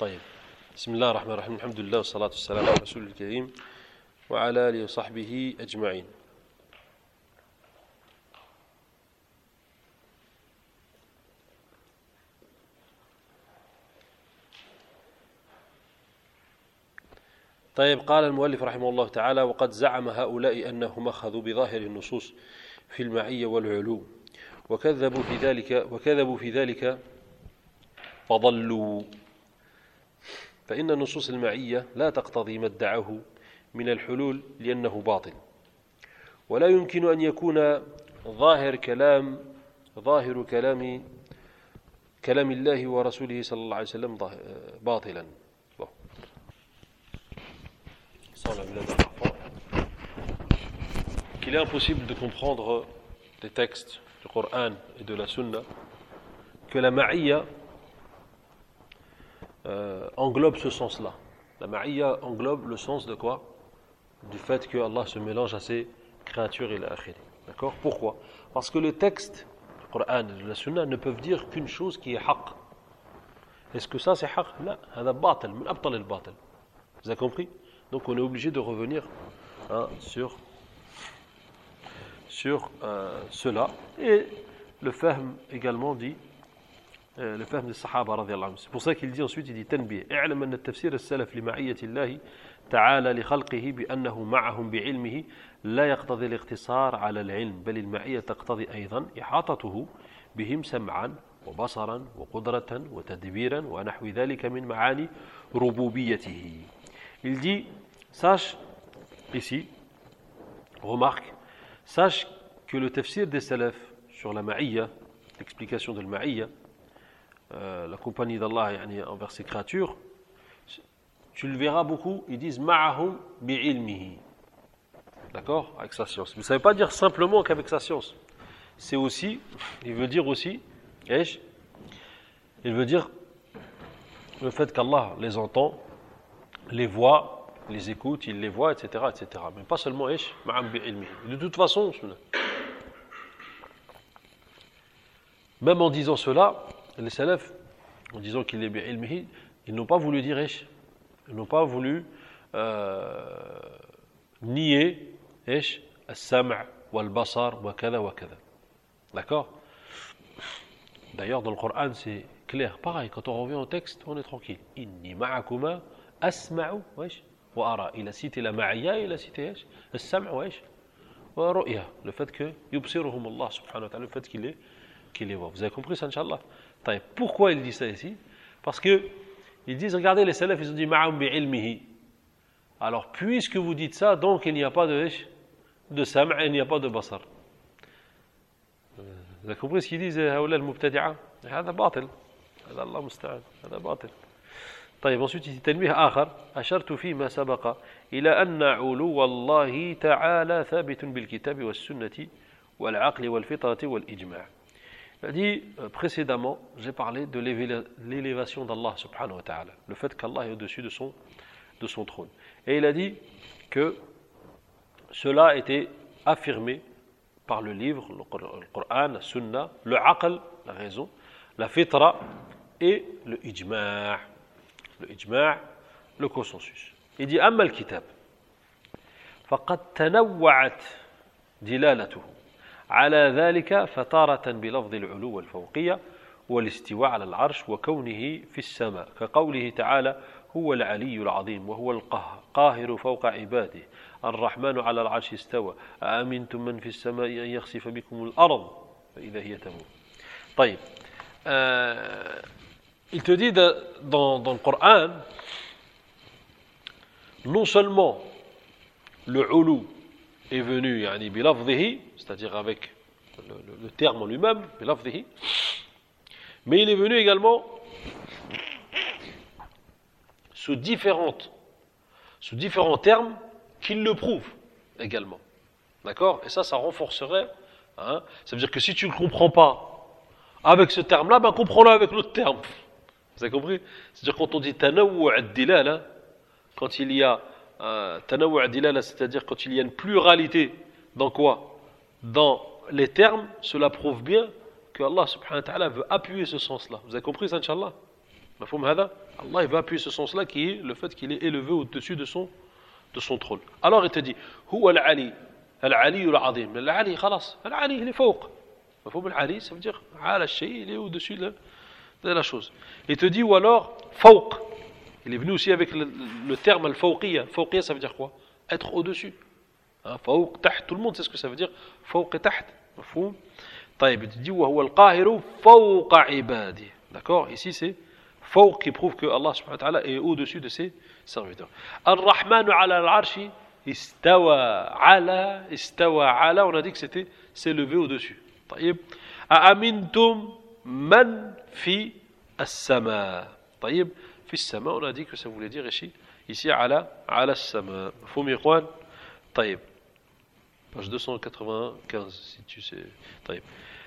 طيب بسم الله الرحمن الرحيم الحمد لله والصلاة والسلام على رسول الكريم وعلى آله وصحبه أجمعين. طيب قال المؤلف رحمه الله تعالى: وقد زعم هؤلاء أنهم أخذوا بظاهر النصوص في المعية والعلو وكذبوا في ذلك فضلوا، فإن النصوص المعية لا تقتضي ما ادعوه من الحلول لأنه باطل، ولا يمكن أن يكون ظاهر كلام الله ورسوله صلى الله عليه وسلم باطلا. Qu'il est impossible de comprendre des textes du Coran et de la Sunna que la ma'iyya englobe ce sens-là. La ma'iyya englobe le sens de quoi? Du fait que Allah se mélange à ses créatures et l'akhir. D'accord? Pourquoi? Parce que les textes du Coran et de la Sunna ne peuvent dire qu'une chose qui est haqq. Est-ce que ça c'est haqq? Non, c'est batil, min abtal al-batil. Vous avez compris? Donc on est obligé de revenir sur cela. Et le fahm également dit, le fahm des Sahaba radiyallahu anhum. C'est pour ça qu'il dit ensuite, il dit tanbih. اعلم أن التفسير السلف لمعية الله تعالى لخلقه بأنه معهم بعلمه لا يقتضي الاقتصار على العلم، بل المعية تقتضي أيضا إحاطته بهم سمعا وبصرا وقدرة وتدبيرا ونحو ذلك من معاني ربوبيته. Il dit, sache, ici, remarque, sache que le tafsir des salaf sur la ma'iyya, l'explication de la ma'iyya, la compagnie d'Allah envers ses créatures, tu le verras beaucoup, ils disent ma'ahum bi'ilmihi. D'accord? Avec sa science. Mais ça ne veut pas dire simplement qu'avec sa science. C'est aussi, il veut dire aussi, il veut dire le fait qu'Allah les entend, les voit, les écoute, il les voit, etc., etc. Mais pas seulement ma'am bi'ilmihi. De toute façon, même en disant cela, les salafs, en disant qu'il est bi'ilmihi, ils n'ont pas voulu dire ils n'ont pas voulu nier as-sam' wal-basar wa kada wa kada. D'accord? D'ailleurs, dans le Coran, c'est clair. Pareil, quand on revient au texte, on est tranquille. Inni ma'akuma asma'u wa ara. Il a cité la ma'iyya, il a cité as-sam' wa ru'ya. Le fait que yubsiruhum Allah subhanahu wa ta'ala, le fait qu'il les voit. Vous avez compris ça, Inch'Allah? Pourquoi il dit ça ici? Parce que ils disent, regardez, les salafs, ils ont dit ma'am bi'ilmihi. Alors, puisque vous dites ça, donc il n'y a pas de sam' et il n'y a pas de basar. Vous avez compris ce qu'ils disent, هؤلاء المبتدعة؟ هذا باطل. هذا الله مستعان. هذا باطل. طيب ensuite il dit تنبيه آخر أشرت فيما سبق إلى أن علو الله تعالى ثابت بالكتاب والسنة والعقل والفطرة والإجماع. Il a dit précédemment, j'ai parlé de l'élévation d'Allah subhanahu wa ta'ala, le fait qu'Allah est au-dessus de son trône. Et il a dit que cela a été affirmé par le livre, le Coran, la Sunna, le aql, la raison, la fitra et le ijma'. Le ijma', le consensus. Il dit amma al-kitab faqad tanawwa'at dilalatuhu على ذلك فتارة بلفظ العلو والفوقية والاستواء على العرش وكونه في السماء كقوله تعالى هو العلي العظيم وهو القاهر فوق عباده الرحمن على العرش استوى أأمنتم من في السماء أن يخسف بكم الأرض فإذا هي تمور. طيب il te dit dans le Coran, non seulement le ulu est venu bilafdhihi, c'est-à-dire avec le terme en lui-même, bilafdhihi, mais il est venu également sous différents termes qui le prouvent également. D'accord? Et ça renforcerait. Ça veut dire que si tu ne le comprends pas avec ce terme-là, comprends-le avec l'autre terme. Vous avez compris? C'est-à-dire quand on dit tanawwu' ad-dilala, quand il y a tanawwu' ad-dilala, c'est-à-dire quand il y a une pluralité dans quoi? Dans les termes, cela prouve bien que Allah subhanahu wa ta'ala veut appuyer ce sens-là. Vous avez compris ça, Inch'Allah? مفهوم هذا Allah il va appuyer ce sens-là qui est le fait qu'il est élevé au-dessus de son trône. Alors il te dit هو العلي العلي العظيم. العلي خلاص العلي il est فوق. مفهوم العلي ça veut dire على الشيء il est au-dessus de la chose. Il te dit ou alors فوق. Il est venu aussi avec le terme الفوقية. الفوقية ça veut dire quoi? Être au-dessus. فوق تحت tout le monde sait ce que ça veut dire فوق تحت. مفهوم. طيب il te dit وهو القاهر فوق عباده. D'accord? Ici c'est فوق qui prouve que Allah subhanahu wa ta'ala est au-dessus de ses serviteurs. Ar-Rahman ala al-Arshi istawa ala, on a dit que c'était s'est levé au-dessus. طيب. أأمنتم من في السماء. طيب. في السماء on a dit que ça voulait dire ici على السماء. مفهوم يا إخوان؟ طيب. Page 295 si tu sais. طيب.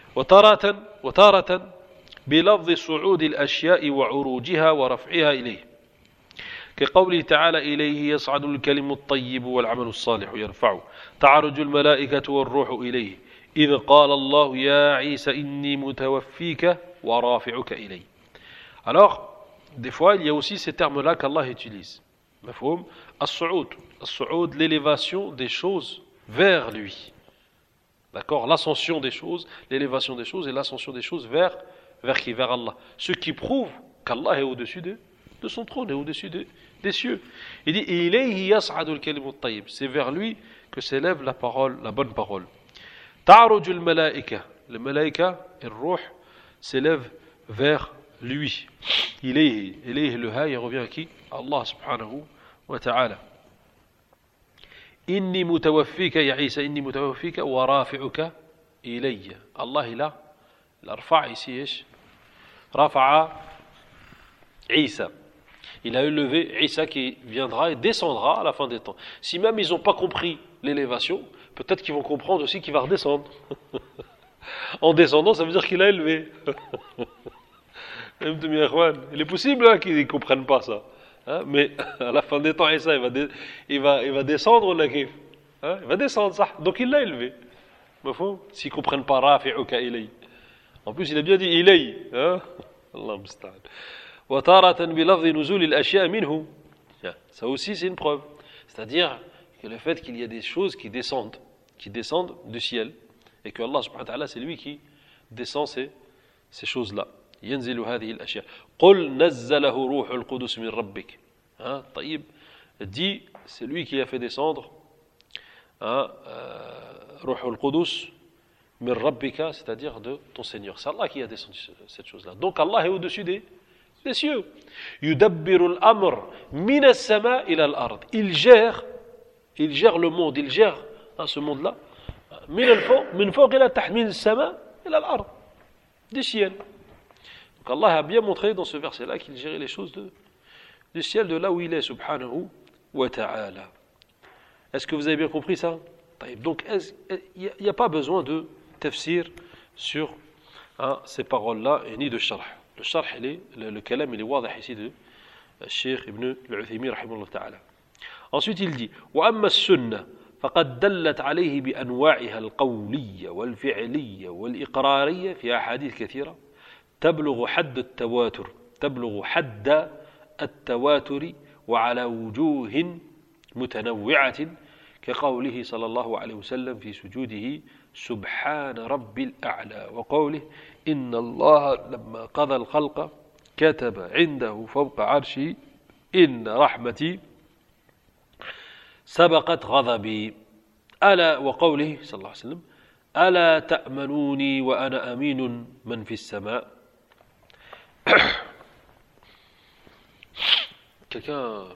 وتارة بلفظ صعود الأشياء وعروجها ورفعها إليه كقوله تعالى إليه يصعد الكلم الطيب والعمل الصالح يرفعه تعرج الملائكة والروح إليه إذ قال الله يا عيسى إني متوفيك ورافعك إليه. Alors, des fois, il y a aussi ces termes-là qu'Allah utilise. مفهوم؟ الصعود, l'élévation des choses vers lui. D'accord? L'ascension des choses, l'élévation des choses et l'ascension des choses vers qui? Vers Allah. Ce qui prouve qu'Allah est au-dessus de son trône, est au-dessus des cieux. Il dit إِلَيْهِ يَصْعَدُ الْكَلِمُ الطَّيِّبُ. C'est vers lui que s'élève la bonne parole. تَعْرُجُ الْمَلَائِكَةُ. Les malaïka et le ruh s'élèvent vers lui. إِلَيْهِ le ha, il revient à qui? Allah subhanahu wa ta'ala. إِنِّي مُتَوَفِّيكَ يَا عِيسَى إِنِّي مُتَوَفِّيكَ وَرَافِعُكَ إِلَيَّ. Allah il a l'arfa ici ايش؟ رفع Isa. Il a élevé Isa qui viendra et descendra à la fin des temps. Si même ils n'ont pas compris l'élévation, peut-être qu'ils vont comprendre aussi qu'il va redescendre. En descendant, ça veut dire qu'il a élevé. Il est possible qu'ils ne comprennent pas ça. Mais à la fin des temps, Isa, il va descendre la kif. Il va descendre ça. Donc il l'a élevé. S'ils ne comprennent pas Rafi'uka ilay. En plus, il a bien dit ilay. Allah musta'an. وتارة بلفظ نزول الأشياء منه. Ça aussi c'est une preuve. C'est-à-dire que le fait qu'il y a des choses qui descendent du ciel et que Allah subhanahu wa ta'ala c'est lui qui descend ces choses-là. ينزل هذه الأشياء. قل نزله روح القدس من ربك. طيب dit c'est lui qui a fait descendre روح القدس من ربك, c'est-à-dire de ton Seigneur. C'est Allah qui a descendu cette chose-là. Donc Allah est au-dessus des cieux. يدبر الأمر من السماء إلى الأرض. Il gère le monde, il gère ce monde-là. من فوق إلى تحت, من السماء إلى الأرض, du ciel. Donc Allah a bien montré dans ce verset-là qu'il gérait les choses du ciel, de là où il est, subhanahu wa ta'ala. Est-ce que vous avez bien compris ça? Donc il n'y a pas besoin de tafsir sur ces paroles-là et ni de sharh. Le sharh, le kalam, il est واضح ici de Cheikh Ibn al-Uthaymin rahimahullah ta'ala. Ensuite il dit وأما السنة فقد دلت عليه بأنواعها القولية والفعلية والإقرارية في أحاديث كثيرة تبلغ حد التواتر وعلى وجوه متنوعة كقوله صلى الله عليه وسلم في سجوده سبحان رب الأعلى وقوله إن الله لما قضى الخلق كتب عنده فوق عرشه إن رحمتي سبقت غضبي ألا وقوله صلى الله عليه وسلم ألا تأمنوني وأنا أمين من في السماء. Quelqu'un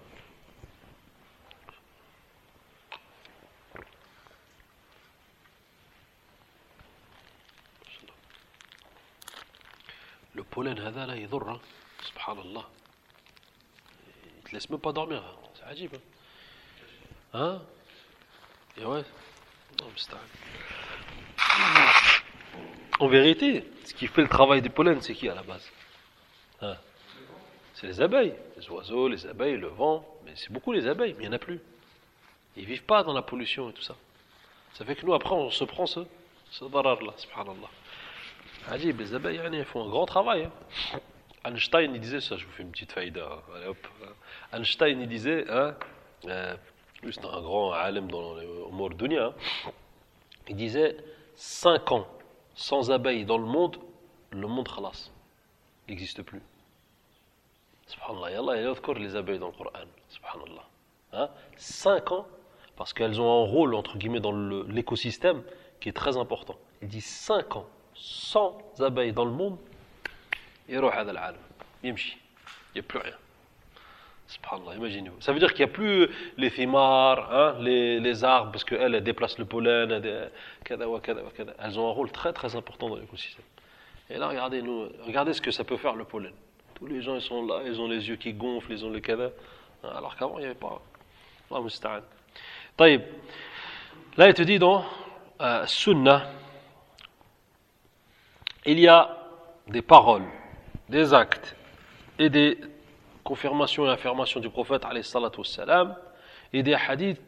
le pollen هذا لا يضر سبحان الله, il te laisse même pas dormir, c'est عجيب hein. Et ouais, en vérité ce qui fait le travail du pollen c'est qui à la base? C'est les abeilles, les oiseaux, les abeilles, le vent, mais c'est beaucoup les abeilles, mais il n'y en a plus. Ils ne vivent pas dans la pollution et tout ça. Ça fait que nous après on se prend ce darar là, subhanallah. Ajib, les abeilles elles font un grand travail. Einstein, il disait ça, je vous fais une petite faïda. Allez, hop. Einstein, il disait, hein, lui c'est un grand alim dans le monde dunya, hein, il disait 5 ans sans abeilles dans le monde khalas, n'existe plus. Subhanallah, Allah il yadhkur les abeilles dans le Coran, subhanallah. Hein, 5 ans, parce qu'elles ont un rôle, entre guillemets, dans l'écosystème qui est très important. Il dit 5 ans sans abeilles dans le monde, يروح هذا العالم يمشي il n'y a plus rien. Subhanallah, imaginez-vous. Ça veut dire qu'il n'y a plus les thimars, hein, les arbres, parce qu'elles déplacent le pollen, elles ont un rôle très très important dans l'écosystème. Et là, regardez ce que ça peut faire le pollen. Tous les gens, ils sont là, ils ont les yeux qui gonflent, ils ont le kada, alors qu'avant, il n'y avait pas. Allah musta'an. طيب. Là, il te dit dans Sunnah, il y a des paroles, des actes et des confirmations et affirmations du prophète alayhi salatu wassalam, et des hadiths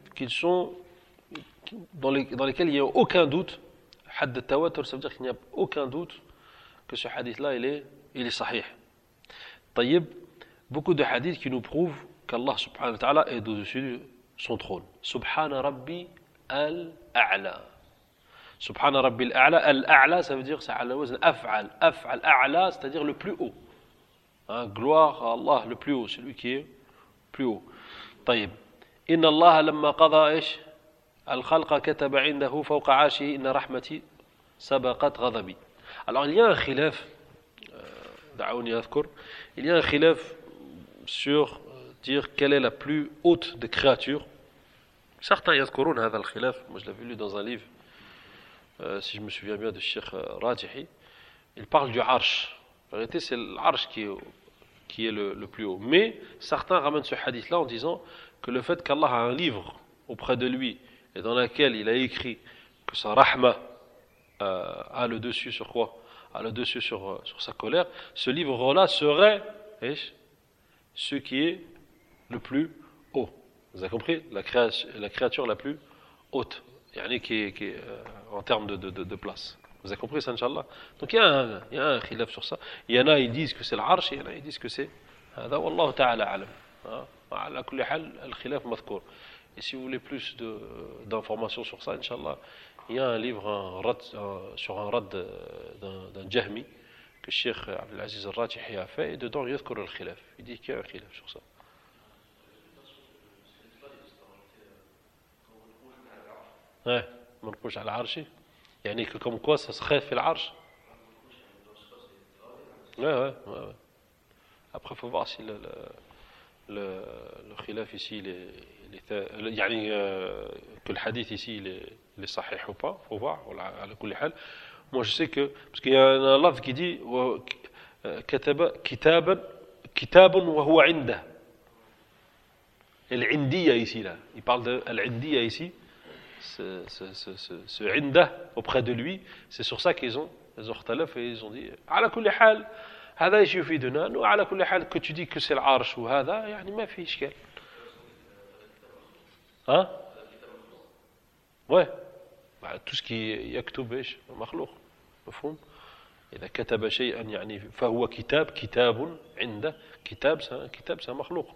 dans lesquels il n'y a aucun doute. Hadd al-tawatur, ça veut dire qu'il n'y a aucun doute que ce hadith-là il est sahih. طيب, beaucoup de hadiths qui nous prouvent qu'Allah subhanahu wa ta'ala est au-dessus de son trône. Subhana rabbi al-a'la. Subhana rabbi al-a'la. Al-a'la, ça veut dire c'est ala wazn af'al. Af'al, a'la, c'est-à-dire le plus haut. Hein, gloire à Allah, le plus haut, celui qui est plus haut. طيب. إن الله لما قضى إيش الخلق كتب عنده فوق عرشه إن رحمتي سبقت غضبي. Alors il y a un khilaf, دعوني أذكر, il y a un khilaf sur dire quelle est la plus haute des créatures. Certains يذكرون هذا الخلاف, moi je l'avais lu dans un livre, si je me souviens bien, de Cheikh Rajihi. Il parle du arsh. En réalité, c'est l'arsh qui est le plus haut. Mais certains ramènent ce hadith-là en disant que le fait qu'Allah a un livre auprès de lui et dans lequel il a écrit que sa rahma a le dessus sur quoi? A le dessus sur sa colère, ce livre-là serait ce qui est le plus haut. Vous avez compris? La créature la plus haute, qui est en termes de place. Vous avez compris ça, Inch'Allah? Donc il y a un khilaf sur ça. Il y en a, ils disent que c'est l'arsh, il y en a, ils disent que c'est هذا والله تعالى أعلم. على كل حال الخلاف مذكور. Et si vous voulez plus d'informations sur ça, Inch'Allah, il y a un livre sur un rad d'un Jahmi que Cheikh Abdelaziz Al-Rajihi a fait, et dedans il يذكر الخلاف. Il dit qu'il y a un khilaf sur ça. Ouais, منقوش على عرشي. يعني comme quoi ça serait fait l'arche. Ouais. Après, il faut voir si le khilaf ici, que le hadith ici, il est sahih ou pas. Il faut voir. Moi, je sais que, parce qu'il y a un lafz qui dit كتاب وهو عنده. العندية ici, là. Il parle de l'indiyya ici. Ce inda auprès de lui, c'est sur ça qu'ils ont اختلف et ils ont dit على كل حال هذا ايش يفيدنا انه على كل حال que tu dis que c'est العرش وهذا يعني ما في اشكال. Hein? Ouais. Tout ce qui يكتب ايش مخلوق. مفهوم؟ إذا كتب شيئا يعني فهو كتاب عنده كتاب c'est مخلوق.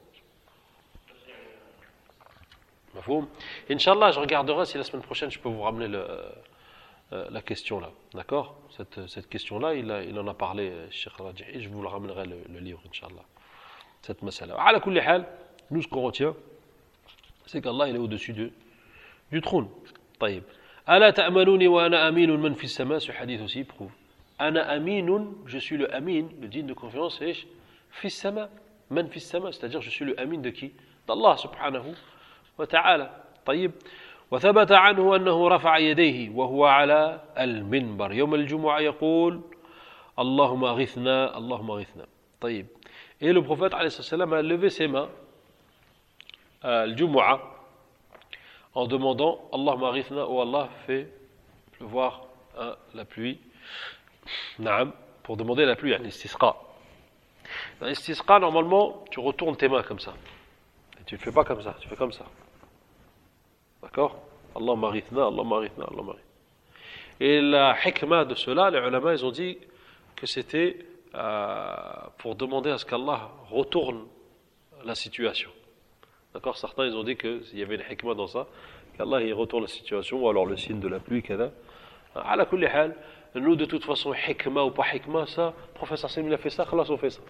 Inch'Allah, je regarderai si la semaine prochaine je peux vous ramener la question là. D'accord? Cette question-là, il en a parlé, Cheikh Rajihi, je vous le ramènerai le livre, Inch'Allah. Cette masala. Ala kulli hal, nous ce qu'on retient, c'est qu'Allah il est au-dessus du trône. طيب. Ala ta'manuni wa ana aminun man fi sama, ce hadith aussi prouve. Ana aminun, je suis le amin, le digne de confiance, c'est fi sama, man fi sama, c'est-à-dire je suis le amin de qui? D'Allah subhanahu وتعالى. طيب. وثبت عنه أنه رفع يديه وهو على المنبر يوم الجمعة يقول اللهم أغثنا اللهم أغثنا. طيب. Et le prophète عليه الصلاة والسلام a levé ses mains le Jumu'ah en demandant Allahumma aghithna, oh Allah, fais pleuvoir la pluie. Naam, pour demander la pluie, l'istisqa. Dans l'istisqa, normalement, tu retournes tes mains comme ça. Et tu ne le fais pas comme ça, tu fais comme ça. D'accord? Allahumma aghithna, Allahumma aghithna, Allahumma aghithna. Et la hikmah de cela, les ulama, ils ont dit que c'était pour demander à ce qu'Allah retourne la situation. D'accord? Certains ils ont dit qu'il y avait une hikmah dans ça, qu'Allah il retourne la situation, ou alors le signe de la pluie, kada. À la kulli hal, nous de toute façon, hikmah ou pas hikmah, ça, le professeur Salim il a fait ça, khalas on fait ça.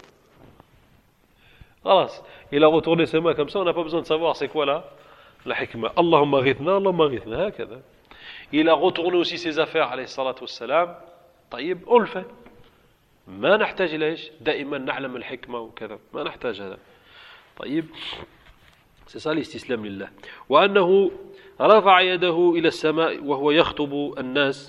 Khalas, il a retourné ses mains comme ça, on n'a pas besoin de savoir c'est quoi là, la hikmah. Allahumma ghithna, hakada. Il a retourné aussi ses affaires, alayhi salatu wassalam. طيب, on le fait. ما نحتاج إلى إيش؟ دائما نعلم الحكمة وكذا، ما نحتاج هذا. طيب. C'est ça الاستسلام لله. وأنه رفع يده إلى السماء وهو يخطب الناس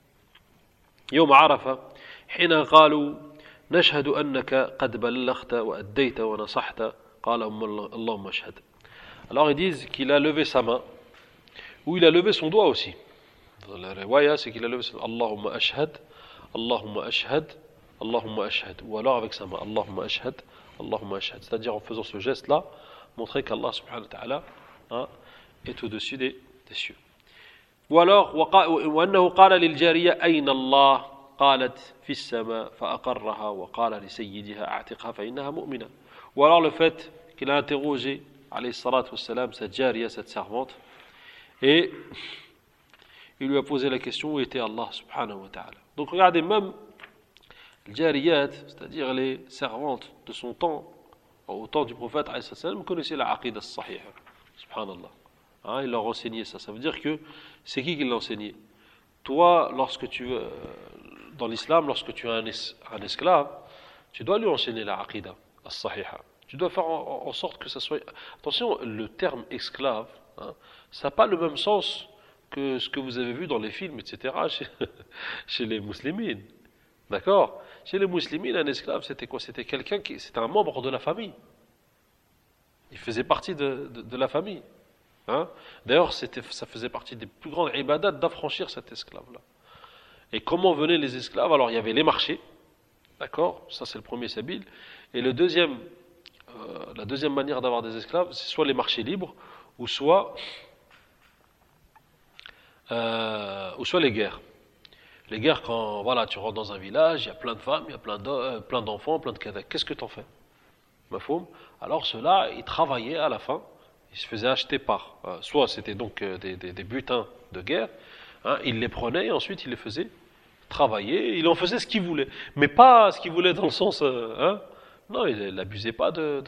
يوم عرفة حين قالوا نشهد أنك قد بلغت وأديت ونصحت قال اللهم اشهد. Alors ils disent qu'il a levé sa main ou il a levé son doigt aussi. Dans la riwaya c'est qu'il a levé son Allahumma ashhad, Allahumma ashhad, Allahumma ashhad, ou alors avec sa main Allahumma ashhad, Allahumma ashhad, c'est-à-dire en faisant ce geste là montrer qu'Allah subhanahu wa ta'ala est au-dessus des cieux. Ou alors وأنه قال للجارية أين الله قالت في السماء فأقرها وقال لسيدها أعتقها فإنها مؤمنة. Ou alors le fait qu'il a interrogé alayhi salatu wassalam cette jariya, cette servante, et il lui a posé la question où était Allah subhanahu wa ta'ala. Donc regardez, même les jariyat, c'est-à-dire les servantes de son temps, au temps du prophète alayhi sallam, connaissaient la aqidah as-sahiha, subhanallah. Il leur enseignait ça. Ça veut dire que c'est qui l'a enseigné? Toi, lorsque tu dans l'islam, lorsque tu as un esclave, tu dois lui enseigner la aqidah as-sahiha. Tu dois faire en sorte que ça soit. Attention, le terme esclave, ça n'a pas le même sens que ce que vous avez vu dans les films, etc. chez les musulmans. D'accord? Chez les musulmans, un esclave, c'était quoi? C'était c'était un membre de la famille. Il faisait partie de la famille. D'ailleurs, ça faisait partie des plus grandes ibadats d'affranchir cet esclave-là. Et comment venaient les esclaves? Alors, il y avait les marchés, d'accord? Ça, c'est le premier sabil. Et la deuxième manière d'avoir des esclaves, c'est soit les marchés libres, ou soit les guerres. Les guerres, quand voilà, tu rentres dans un village, il y a plein de femmes, il y a plein d'enfants, plein de cadets. Qu'est-ce que tu en fais? Mafhoum? Alors ceux-là, ils travaillaient à la fin, ils se faisaient acheter soit c'était donc des butins de guerre, ils les prenaient et ensuite ils les faisaient travailler, il en faisait ce qu'il voulait. Mais pas ce qu'il voulait dans le sens... non, il n'abusait pas de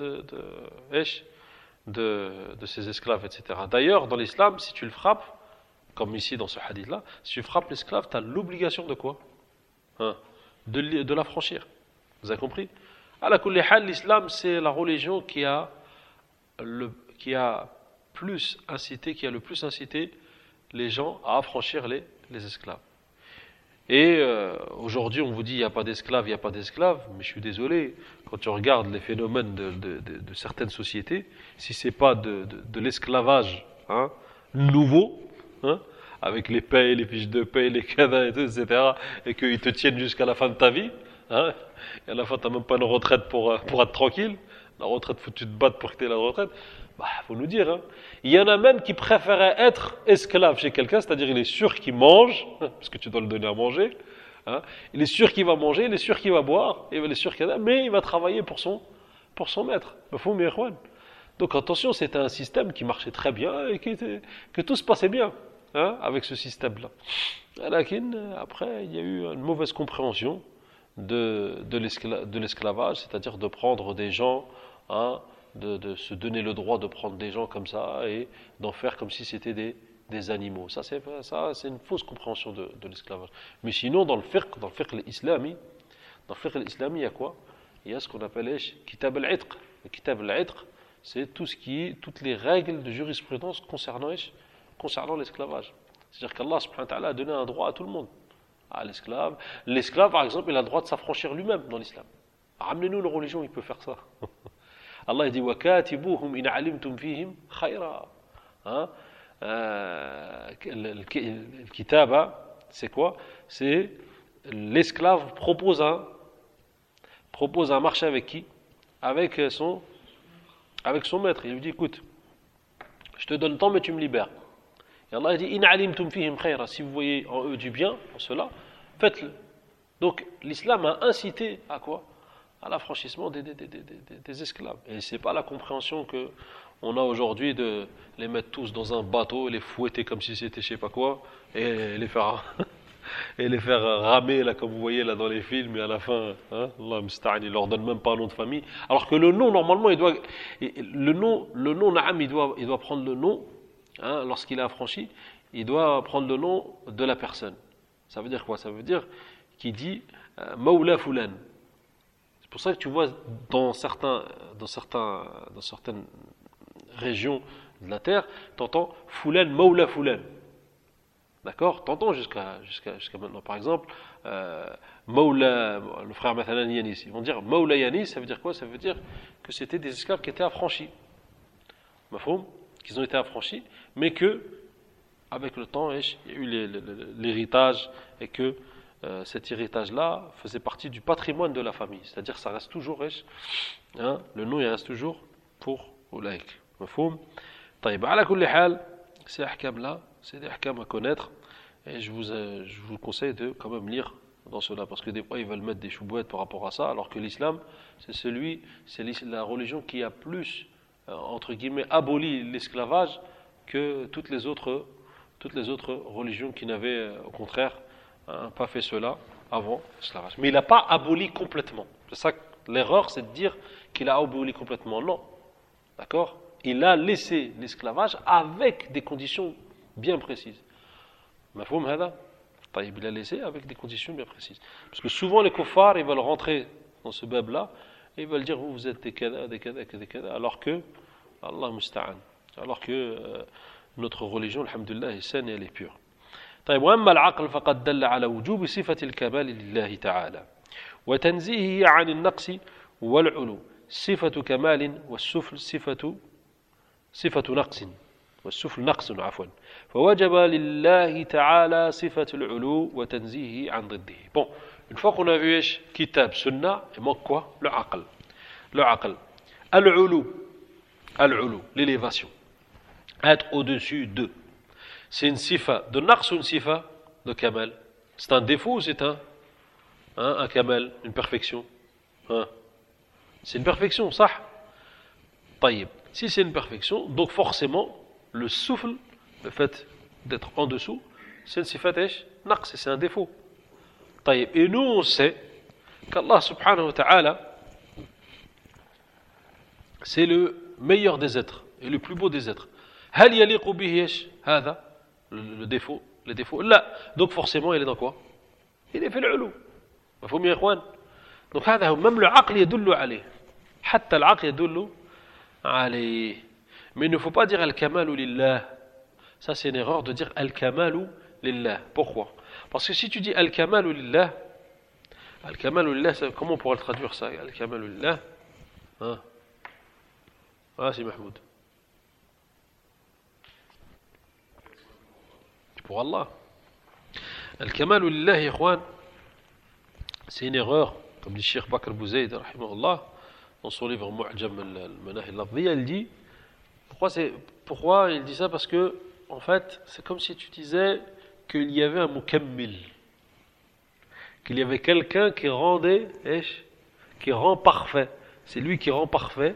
ses esclaves, etc. D'ailleurs, dans l'islam, si tu le frappes, comme ici dans ce hadith-là, si tu frappes l'esclave, tu as l'obligation de quoi? De l'affranchir. Vous avez compris? À la kulli hal, l'islam, c'est la religion qui a le plus incité les gens à affranchir les esclaves. Et aujourd'hui, on vous dit il n'y a pas d'esclaves, mais je suis désolé, quand tu regardes les phénomènes de certaines sociétés, si c'est pas de l'esclavage nouveau, avec les payes, les fiches de paye, les cadres, et tout, etc., et qu'ils te tiennent jusqu'à la fin de ta vie, et à la fin, tu n'as même pas une retraite pour être tranquille. La retraite, faut que tu te battes pour que tu aies la retraite. Faut nous dire. Il y en a même qui préféraient être esclave chez quelqu'un, c'est-à-dire il est sûr qu'il mange, parce que tu dois le donner à manger. Il est sûr qu'il va manger, il est sûr qu'il va boire, il est sûr mais il va travailler pour son maître. Donc attention, c'était un système qui marchait très bien et que tout se passait bien avec ce système-là. Après, il y a eu une mauvaise compréhension de l'esclavage, c'est-à-dire de prendre des gens, de se donner le droit de prendre des gens comme ça et d'en faire comme si c'était des animaux. Ça, c'est une fausse compréhension de l'esclavage. Mais sinon, dans le fiqh islami, il y a quoi? Il y a ce qu'on appelle kitab al-'itq. Le kitab al-'itq, c'est toutes les règles de jurisprudence concernant l'esclavage. C'est-à-dire qu'Allah subhanahu wa ta'ala a donné un droit à tout le monde. À l'esclave. L'esclave, par exemple, il a le droit de s'affranchir lui-même dans l'islam. Ramenez-nous la religion, il peut faire ça. Allah dit وَكَاتِبُوهُمْ إِنْ عَلِمْتُمْ فِيهِمْ خَيْرًا. Le kitaba, c'est quoi? C'est l'esclave propose un marché avec qui? Avec son maître. Il lui dit écoute, je te donne tant mais tu me libères. Et Allah dit in alimtum fihim khayra, si vous voyez en eux du bien, en cela, faites-le. Donc l'islam a incité à quoi? à l'affranchissement des esclaves. Et ce n'est pas la compréhension qu'on a aujourd'hui de les mettre tous dans un bateau, les fouetter comme si c'était je sais pas quoi, et les faire, et les faire ramer, là, comme vous voyez là dans les films, et à la fin, hein, Allah musta'an, il leur donne même pas un nom de famille. Alors que le nom, normalement, le nom, Naam, il doit prendre le nom, hein, lorsqu'il est affranchi, il doit prendre le nom de la personne. Ça veut dire quoi? Ça veut dire qu'il dit Mawla Fulan. C'est pour ça que tu vois dans certaines régions de la terre, tu entends Fulan, Mawla Fulan. D'accord? Tu entends jusqu'à maintenant. Par exemple, Mawla, le frère Mathalan Yanis. Ils vont dire Mawla Yanis, ça veut dire quoi? Ça veut dire que c'était des esclaves qui étaient affranchis. Mafhoum? Qu'ils ont été affranchis, mais que, avec le temps, il y a eu l'héritage et que cet héritage-là faisait partie du patrimoine de la famille. C'est-à-dire que ça reste toujours, hein, le nom il reste toujours pour Oulaïk. Mafhoum? طيب على كل حال ces ahkam-là, c'est des ahkam à connaître et je vous conseille de quand même lire dans cela parce que des fois ils veulent mettre des choubouettes par rapport à ça alors que l'islam c'est la religion qui a plus entre guillemets aboli l'esclavage que toutes les autres religions qui n'avaient au contraire pas fait cela avant l'esclavage. Mais il n'a pas aboli complètement. C'est ça que l'erreur, c'est de dire qu'il a aboli complètement. Non. D'accord? Il a laissé l'esclavage avec des conditions bien précises. Mafhoum hada? Il a laissé avec des conditions bien précises. Parce que souvent les kuffars, ils veulent rentrer dans ce bab-là et ils veulent dire vous êtes des kada, alors que Allah musta'an. Alors que notre religion, alhamdulillah, est saine et elle est pure. طيب وأما العقل فقد دل على وجوب صفة الكمال لله تعالى وتنزيهه عن النقص والعلو صفة كمال والسفل صفة نقص والسفل نقص عفوا فوجب لله تعالى صفة العلو وتنزيهه عن ضده. Bon, une fois qu'on a vu kitab, sunna, il manque quoi? Le aql. Al-ulu, l'élévation. Être au-dessus de. C'est une sifa de naqs ou une sifa de kamal? C'est un défaut ou c'est un kamal, une perfection? C'est une perfection, ça. طيب. Si c'est une perfection, donc forcément, le souffle, le fait d'être en dessous, c'est une sifa naqs, c'est un défaut. طيب. Et nous, on sait qu'Allah subhanahu wa ta'ala, c'est le meilleur des êtres et le plus beau des êtres. هل يليق به هذا le défaut, les défauts? Là, donc forcément, il est dans quoi? Il est في العلو. مفهوم يا إخوان؟ donc هذا même le عقل يدل عليه. حتى العقل يدل عليه. Mais il ne faut pas dire al-kamalu lillah. Ça, c'est une erreur de dire al-kamalu lillah. Pourquoi? Parce que si tu dis al-kamalu lillah, comment on pourrait le traduire ça? Al-kamalu lillah. C'est Mahmoud. Pour Allah. Al-kamalu lillah, ikhwan, c'est une erreur, comme dit Cheikh Bakr Bouzaid, rahimahullah, dans son livre Mu'jam al-Manahi al-Lafdhiya, il dit, pourquoi il dit ça? Parce que, en fait, c'est comme si tu disais qu'il y avait un mukammil, qu'il y avait quelqu'un qui rend parfait. C'est lui qui rend parfait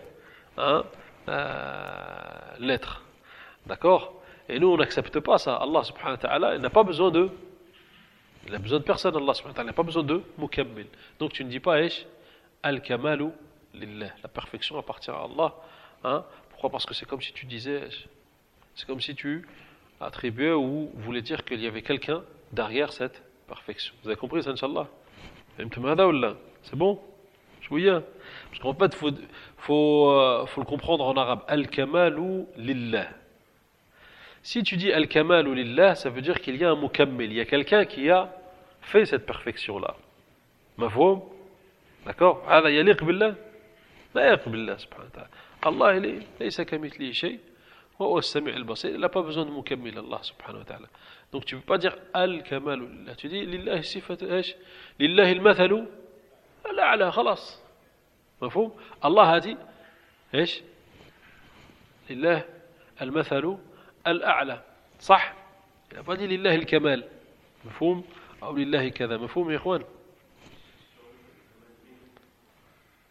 l'être. D'accord? Et nous, on n'accepte pas ça. Allah subhanahu wa ta'ala, il n'a pas besoin de personne. Allah subhanahu wa ta'ala n'a pas besoin de mukammil. Donc tu ne dis pas al-kamalu lillah. La perfection appartient à Allah. Pourquoi? Parce que c'est comme si tu disais, c'est comme si tu attribuais ou voulais dire qu'il y avait quelqu'un derrière cette perfection. Vous avez compris ça, Inch'Allah? C'est bon? Chouïa. Parce qu'en fait, faut le comprendre en arabe. Al-kamalu lillah. Si tu dis al-kamalu lillah, ça veut dire qu'il y a un mukammil, il y a quelqu'un qui a fait cette perfection-là. Mafhoum? D'accord? هذا يليق بالله؟ لا يليق بالله سبحانه وتعالى. Allah, ليس كمثله شيء وهو السميع البصير. Il n'a pas besoin de mukammil, Allah subhanahu wa ta'ala. Donc tu ne peux pas dire al-kamalu lillah. Tu dis lillahi sifatu ايش؟ lillahi al-mathalu al-a'la, خلاص. مفهوم؟ Allah a dit ايش؟ لله المثل الأعلى. صح؟ il n'a pas dit لله الكمال. مفهوم؟ أو لله كذا. مفهوم يا إخوان؟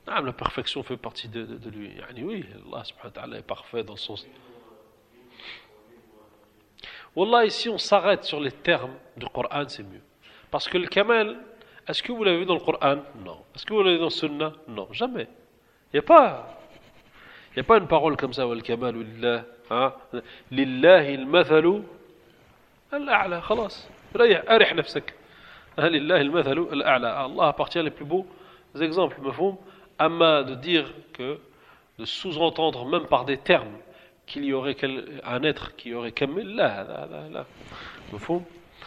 Ah, la perfection fait partie de lui. Yani oui, Allah subhanahu wa ta'ala est parfait dans son... Wallah, ici on s'arrête sur les termes du Coran, c'est mieux. Parce que le kamal, est-ce que vous l'avez vu dans le Coran? Non. Est-ce que vous l'avez dans le Sunna? Non, jamais. Il n'y a pas une parole comme ça, wal kamal lillah. Lillahi al-mathalu al-a'la, khalas. Arih nafsak. Lillahi al-mathalu al-a'la. Allah appartient les plus beaux exemples, mafhoum. Amma de dire que, de sous-entendre même par des termes qu'il y aurait un être qui aurait kamil, là. Mafhoum.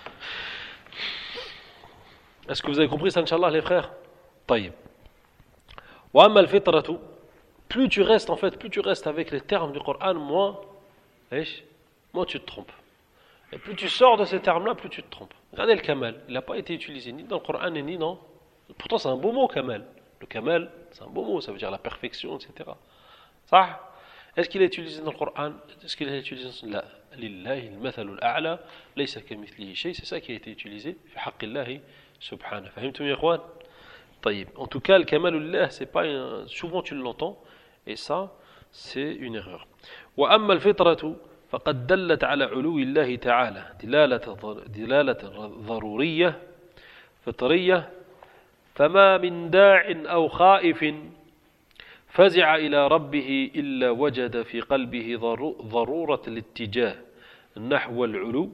Est-ce que vous avez compris ça, Inch'Allah, les frères? Taïb. Wa amma al-fitratu, plus tu restes avec les termes du Coran, moins tu te trompes. Et plus tu sors de ces termes-là, plus tu te trompes. Regardez le kamal, il n'a pas été utilisé ni dans le Coran ni dans... Pourtant c'est un beau mot, kamal. Le kamal, c'est un beau mot, ça veut dire la perfection, etc. Ça? Est-ce qu'il est utilisé dans le Coran? Est-ce qu'il est utilisé dans... La lillahi al-mathalu al-a'la, laysa kamithlihi shay, c'est ça qui a été utilisé. Fi haqqillahi subhanahu. Fahimtum ya ikhwan? طيب. En tout cas, le kamalullah, c'est pas souvent tu l'entends, et ça, c'est une erreur. وأما الفطرة فقد دلت على علو الله تعالى دلالة ضرورية فطرية فما من داع أو خائف فزع إلى ربه إلا وجد في قلبه ضرورة الاتجاه نحو العلو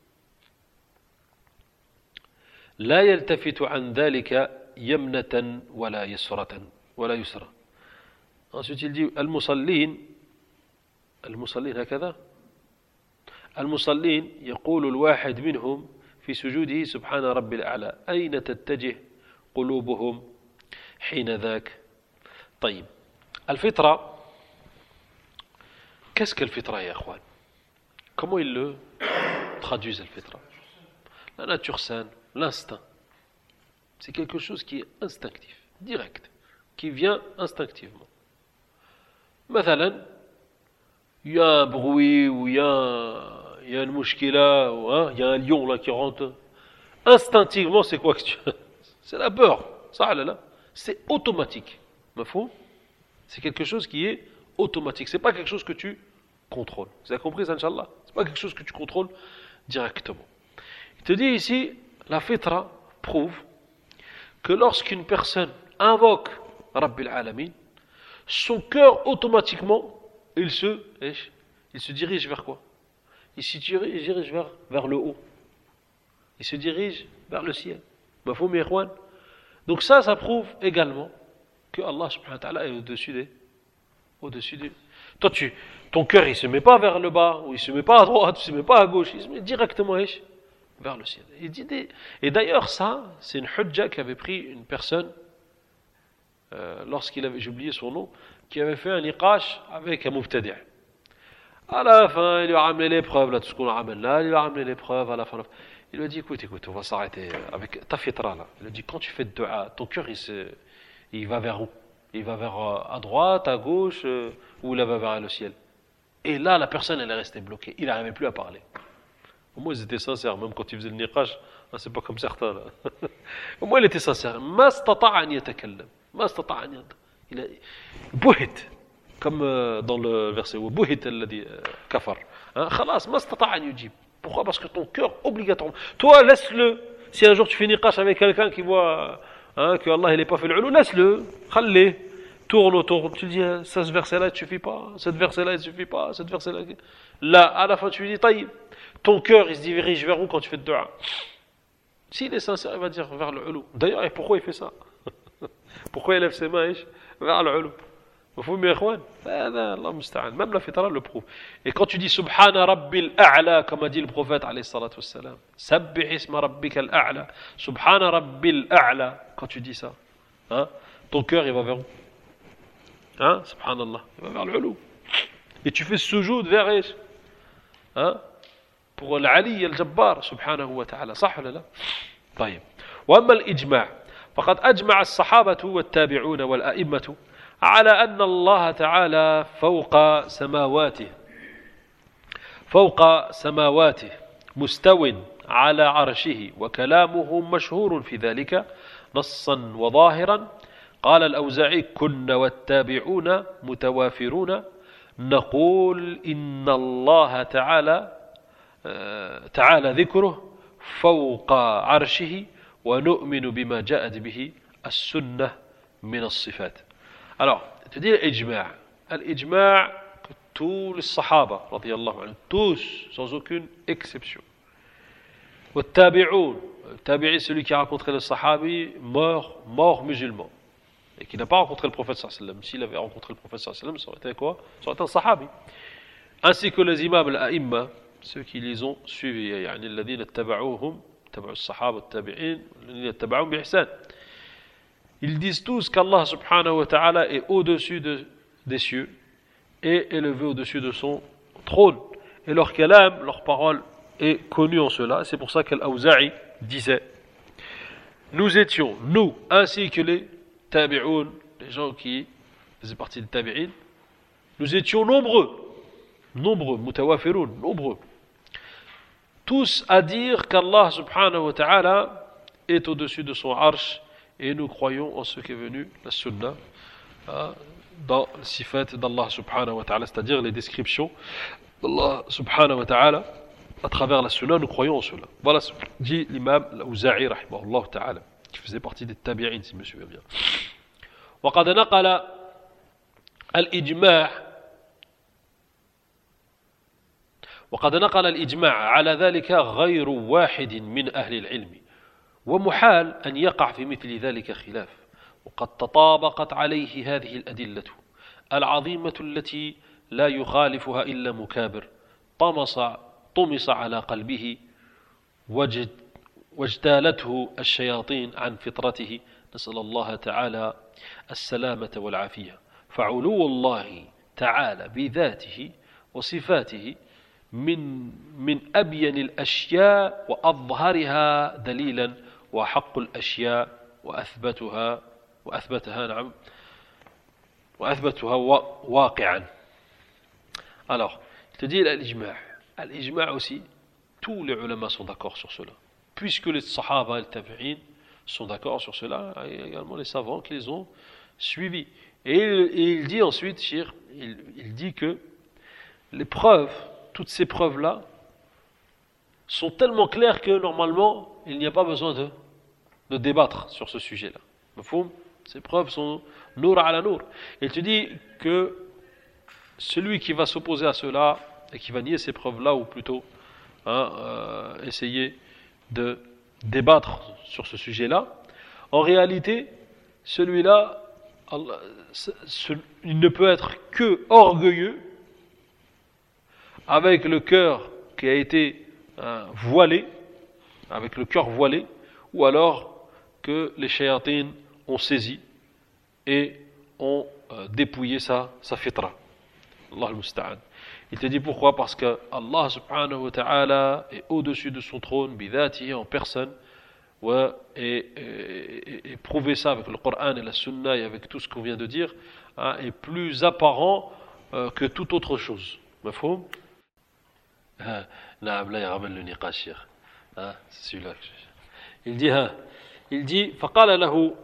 لا يلتفت عن ذلك يمنة ولا يسرة. Ensuite il dit المصلين هكذا المصلين يقول الواحد منهم في سجوده سبحان ربي الأعلى أين تتجه قلوبهم حين ذاك. طيب الفطرة, qu'est-ce que الفطرة يا أخوان? Comment ils le traduisent الفطرة? La nature saine, l'instinct. C'est quelque chose qui est instinctif, direct, qui vient instinctivement. مثلا il y a un bruit ou il y a une mouchkila ou il y a un lion là qui rentre. Instinctivement, c'est quoi que tu... C'est la peur. Ça, là, c'est automatique. C'est quelque chose qui est automatique. C'est pas quelque chose que tu contrôles. Vous avez compris ça, Inch'Allah? C'est pas quelque chose que tu contrôles directement. Il te dit ici, la fitra prouve que lorsqu'une personne invoque Rabbil Alamin, son cœur automatiquement, il se dirige vers quoi? Il se dirige vers le haut. Il se dirige vers le ciel. Donc ça prouve également que Allah subhanahu wa ta'ala est au-dessus des... Toi, ton cœur, il ne se met pas vers le bas, ou il ne se met pas à droite, il ne se met pas à gauche, il se met directement vers le ciel. Et d'ailleurs, ça, c'est une hujja qu'avait pris une personne, lorsqu'il avait, j'ai oublié son nom, qui avait fait un niqash avec un mubtadi'. À la fin, il lui a ramené les preuves, là, tout ce qu'on a ramené là, il lui a ramené les preuves, à la fin. Il lui a dit, écoute, on va s'arrêter avec ta fitra, là. Il lui a dit, quand tu fais de dua, ton cœur, il va vers où? Il va vers à droite, à gauche, ou il va vers le ciel. Et là, la personne, elle est restée bloquée. Il n'arrivait plus à parler. Au moins, ils étaient sincères, même quand ils faisaient le niqash. C'est pas comme certains, là. Au moins, il était sincère. Ma stata'a an yatakallam. Ma stata'a an yatakallam. Il a bouhit, comme dans le verset où bouhit alladhi kafar. Khalas, ma stata'a an yujib. Pourquoi? Parce que ton cœur, obligatoirement. Toi, laisse-le. Si un jour tu fais niqash avec quelqu'un qui voit que Allah il n'est pas fait le ulou, laisse-le. Khalli. Tourne autour. Tu dis, ce verset-là ne suffit pas. Cette verset-là ne suffit pas. Cette verset-là. Là, à la fin, tu lui dis, taïb. Ton cœur, il se dirige vers où quand tu fais de dua? S'il est sincère, il va dire vers le ulou. D'ailleurs, pourquoi il fait ça? Pourquoi il lève ses mains vers le ulou? Même la fitra le prouve. Et quand tu dis Subhana Rabbil A'la, comme a dit le prophète alayhi salatu wassalam, Sabbih isma Rabbika al-A'la, Subhana Rabbil A'la, quand tu dis ça, ton cœur il va vers où? Subhanallah, il va vers le ulou. Et tu fais sujoud vers pour l'Ali al-Jabbar, subhanahu wa ta'ala. صح ولا لا؟ طيب. وأما الإجماع فقد أجمع الصحابة والتابعون والأئمة على أن الله تعالى فوق سماواته مستو على عرشه وكلامه مشهور في ذلك نصا وظاهرا قال الأوزاعي كنا والتابعون متوافرون نقول إن الله تعالى ذكره فوق عرشه ونؤمن بما جاءت به السنة من الصفات. Alors, tu dis l'ijma', tous les sahaba, radiyallahu anhum, tous, sans aucune exception. والتابعون, tabi'i, celui qui a rencontré le sahabi, mort musulman, et qui n'a pas rencontré le prophète sallallahu alayhi wa sallam. S'il avait rencontré le prophète sallallahu alayhi wa sallam, ça aurait été quoi? Ça aurait été un sahabi. Ainsi que les imams, l'a'imma, ceux qui les ont suivis, يعني الذين اتبعوهم, تبعوا الصحابة التابعين, الذين اتبعوهم بإحسان. Ils disent tous qu'Allah subhanahu wa ta'ala est au-dessus des cieux et élevé au-dessus de son trône. Et leur kalam, leur parole est connue en cela. C'est pour ça qu'Al-Awza'i disait: nous étions, nous, ainsi que les tabi'un, les gens qui faisaient partie des tabi'in, nous étions nombreux, mutawafirun, nombreux, tous à dire qu'Allah subhanahu wa ta'ala est au-dessus de son arsh, et nous croyons en ce qui est venu, la sunna, dans le sifat d'Allah subhanahu wa ta'ala, c'est-à-dire les descriptions d'Allah subhanahu wa ta'ala à travers la sunna, nous croyons en cela. Voilà ce que dit l'imam al-Awza'i rahimahullah ta'ala, qui faisait partie des tabi'in, si je me souviens bien. وقد نقل الإجماع على ذلك غير واحد من أهل العلم، ومحال أن يقع في مثل ذلك خلاف، وقد تطابقت عليه هذه الأدلة العظيمة التي لا يخالفها إلا مكابر طمس على قلبه واجتالته الشياطين عن فطرته، نسأل الله تعالى السلامة والعافية. فعلو الله تعالى بذاته وصفاته من أبين الأشياء وأظهرها دليلا وحق الأشياء وأثبتها واقعا. Alors, il te dit l'ijma' aussi, tous les ulama sont d'accord sur cela, puisque les sahaba et les tabi'in sont d'accord sur cela, et également les savants qui les ont suivis. Et il dit ensuite, il dit que les preuves, toutes ces preuves-là, sont tellement claires que normalement, il n'y a pas besoin de débattre sur ce sujet-là. Ces preuves sont nour ala nour. Il te dit que celui qui va s'opposer à cela et qui va nier ces preuves-là, ou plutôt essayer de débattre sur ce sujet-là, en réalité, celui-là, il ne peut être que orgueilleux, avec le cœur qui a été voilé, avec le cœur voilé, ou alors que les shayatines ont saisi et ont dépouillé sa fitra. Allah al-musta'an. Il te dit pourquoi? Parce que Allah subhanahu wa ta'ala est au-dessus de son trône, bidhatihi, en personne, et prouver ça avec le Coran et la Sunna et avec tout ce qu'on vient de dire, est plus apparent que toute autre chose. Mafhoum? Là, il ramène le niqash, c'est celui-là. Il dit فقال له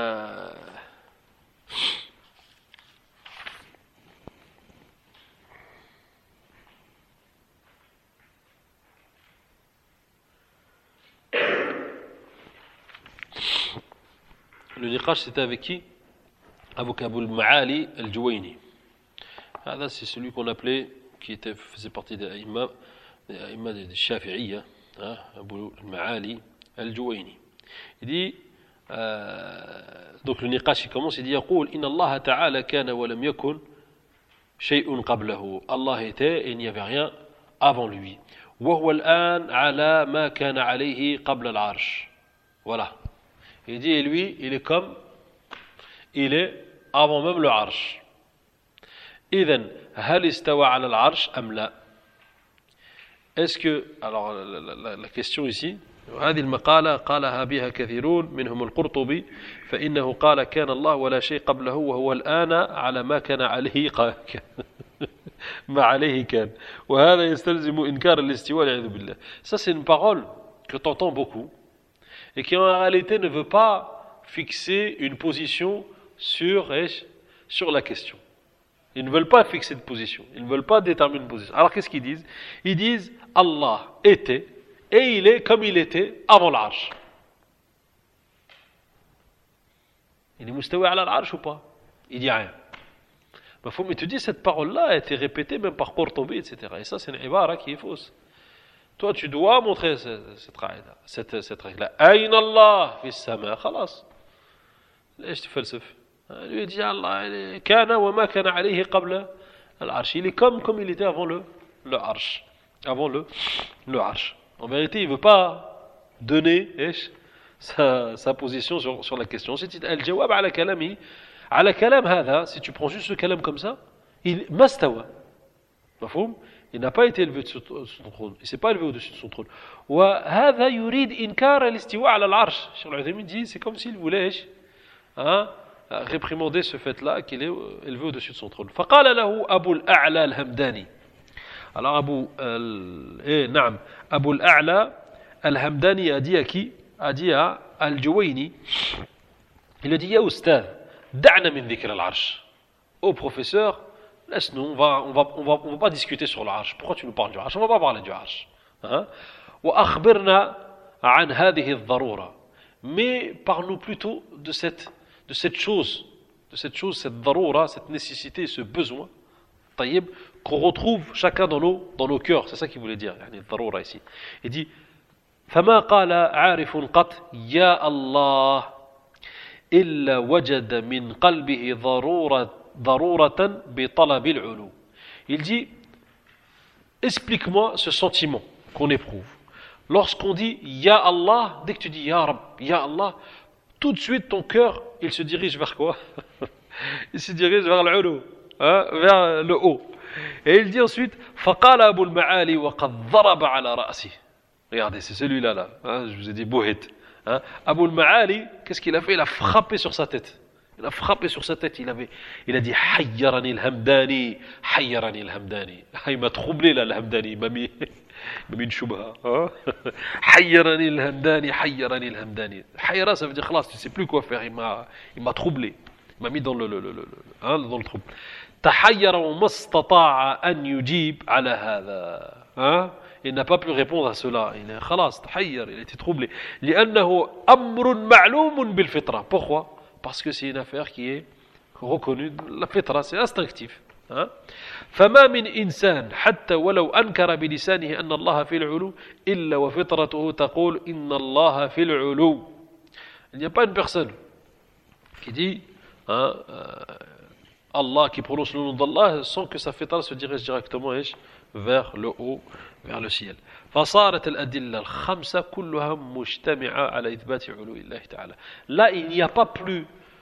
le niqash, c'était avec qui? Avec Abu al-Ma'ali al-Juwayni. C'est celui qu'on appelait, qui faisait partie des imams des Shafi'iyya, Abu al-Ma'ali al-Juwayni. Il dit, donc le niqash il commence, il dit يقول إن الله تعالى كان ولم يكن شيء قبله. Allah était et il n'y avait rien avant lui. وهو الآن على ما كان عليه قبل العرش. Voilà. Il dit, et lui, il est avant même le arsh. إذن هل استوى على العرش أم لا? Est-ce que, alors la question ici, هذه المقالة قالها بها كثيرون منهم القرطبي، فإنه قال كان الله ولا شيء قبله وهو الآن على ما كان عليه ما عليه كان، وهذا يستلزم إنكار الاستواء والعياذ بالله. Ça c'est une parole que tu entends beaucoup et qui en réalité ne veut pas fixer une position sur la question. Ils ne veulent pas fixer de position. Ils ne veulent pas déterminer une position. Alors qu'est-ce qu'ils disent? Ils disent Allah était et il est comme il était avant l'arche. Il est mustawi ala l'arche ou pas? Il dit rien. Mais faut me te dire, cette parole-là a été répétée même par Qurtubi, etc. Et ça, c'est une ibara qui est fausse. Toi, tu dois montrer cette règle-là. Ayn Allah fi sama, khalas. ليش تفلسف؟ Lui dit Allah, kana wa ma kana alayhi qabla al-arsh. Il est comme il était avant le arsh. Avant le arsh. En vérité, il ne veut pas donner sa position sur la question. C'est al-jawab ala kalami. على كلام هذا, si tu prends juste ce kalam comme ça, il mastawa. مفهوم? Il n'a pas été élevé de son trône. Il ne s'est pas élevé au-dessus de son trône. وهذا يريد إنكار الاستواء على العرش. Cheikh Al-Uthaymin dit, c'est comme s'il voulait réprimander ce fait-là qu'il est élevé au-dessus de son trône. فقال له أبو الأعلى الهمداني. Alors أبو الأعلى الهمداني a dit à qui? A dit à Al-Juwayni. Il a dit يا أستاذ دعنا من ذكر العرش. Ô professeur, laisse-nous, on va pas discuter sur l'arche. Pourquoi tu nous parles du arche? On va pas parler du arche. وأخبرنا عن هذه الضرورة. Mais parle-nous plutôt de cette chose, cette ضرورة, cette nécessité, ce besoin, طيب, qu'on retrouve chacun dans nos cœurs. C'est ça qu'il voulait dire, يعني الضرورة ici. Il dit فما قال عارف قط يا الله إلا وجد من قلبه ضرورة بطلب العلو. Il dit, explique-moi ce sentiment qu'on éprouve. Lorsqu'on dit Ya Allah, dès que tu dis Ya Rab, Ya Allah, tout de suite ton cœur, il se dirige vers quoi? Il se dirige vers l'ulu, vers le haut. Et il dit ensuite فقال أبو المعالي وقد ضرب على رأسه. Regardez, c'est celui-là là, je vous ai dit Bouhit. Abu al-Ma'ali, qu'est-ce qu'il a fait? Il a frappé sur sa tête. Il a dit Hayyarani al-Hamdani, Hayyarani al-Hamdani. Il m'a troublé là, al-Hamdani. Il m'a mis une choubha. Hayyarani al-Hamdani, Hayyarani al-Hamdani. Hayyara, ça veut dire khlas, tu ne sais plus quoi faire. Il m'a troublé. Il m'a mis dans le trouble. Tahayyara wa mastata'a an yujib ala hadha. Il n'a pas pu répondre à cela. Il est khalas, tahayyar, il a été troublé. لأنه أمر معلوم بالفطرة. Pourquoi? Parce que c'est une affaire qui est reconnue. La fitra, c'est instinctif. فما من إنسان حتى ولو أنكر بلسانه أن الله في العلو إلا وفطرته تقول إن الله في العلو. Il n'y a pas une personne qui dit Allah, qui prononce le nom d'Allah sans que sa fitra se dirige directement vers le haut, vers le ciel. فصارت الأدلة الخمسة كلها مجتمعة على إثبات علو الله تعالى. Là, il n'y a pas plus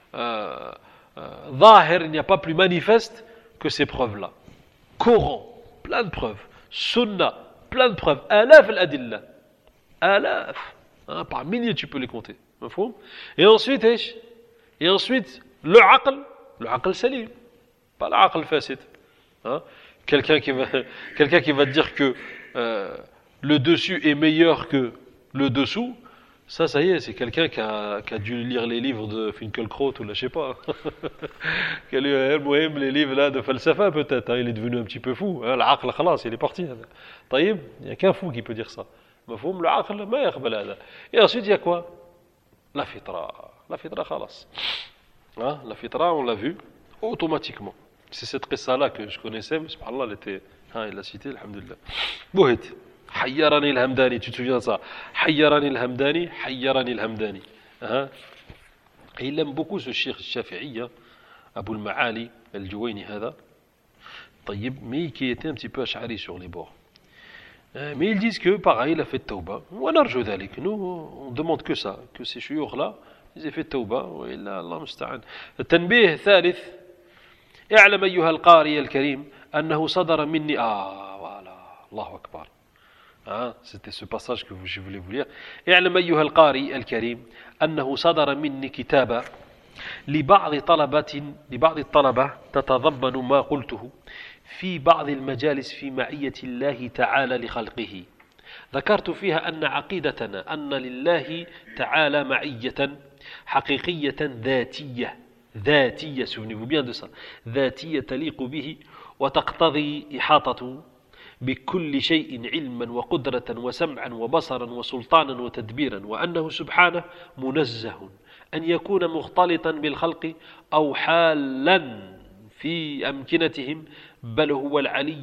ظاهر, il n'y a pas plus manifeste que ces preuves-là. Coran, plein de preuves. Sunna, plein de preuves. آلاف الأدلة. آلاف. Par milliers, tu peux les compter. Et ensuite, le aql salim. Pas l'aql fasid. Quelqu'un qui va te dire que le dessus est meilleur que le dessous, ça y est, c'est quelqu'un qui a dû lire les livres de Finkielkraut ou là, je sais pas. Qui a lu les livres là de falsafa peut-être, il est devenu un petit peu fou. L'aql, khalas, il est parti. طيب, il n'y a qu'un fou qui peut dire ça. مفهوم العقل ما يقبل هذا. Et ensuite, il y a quoi? La fitra, khalas. La fitra, on l'a vu automatiquement. C'est cette qissa-là que je connaissais, mais subhanallah, il l'a cité, alhamdulillah. Bouhit, Hayyarani al-Hamdani, tu te souviens de ça? Hayyarani al-Hamdani, Hayyarani al-Hamdani. Et il aime beaucoup ce cheikh shafi'i, Abu al-Ma'ali, al-Juwayni, طيب, mais qui était un petit peu ash'ari sur les bords. Mais ils disent que, pareil, il a fait tawba. ونرجو ذلك. Nous, on demande que ça, que ces shuyukh-là, ils aient fait tawba. وإلا الله مستعان. التنبيه الثالث اعلم أيها القارئ الكريم أنه صدر مني voilà, الله أكبر. C'était ce passage que je voulais vous lire. اعلم أيها القارئ الكريم أنه صدر مني كتابا لبعض الطلبة تتضمن ما قلته في بعض المجالس في معية الله تعالى لخلقه. ذكرت فيها أن عقيدتنا أن لله تعالى معية حقيقية ذاتية, souvenez-vous bien de ça, ذاتية تليق به وتقتضي إحاطته بكل شيء علما وقدرة وسمعا وبصرا وسلطانا وتدبيرا, وأنه سبحانه منزه أن يكون مختلطا بالخلق أو حالا في أمكنتهم, بل هو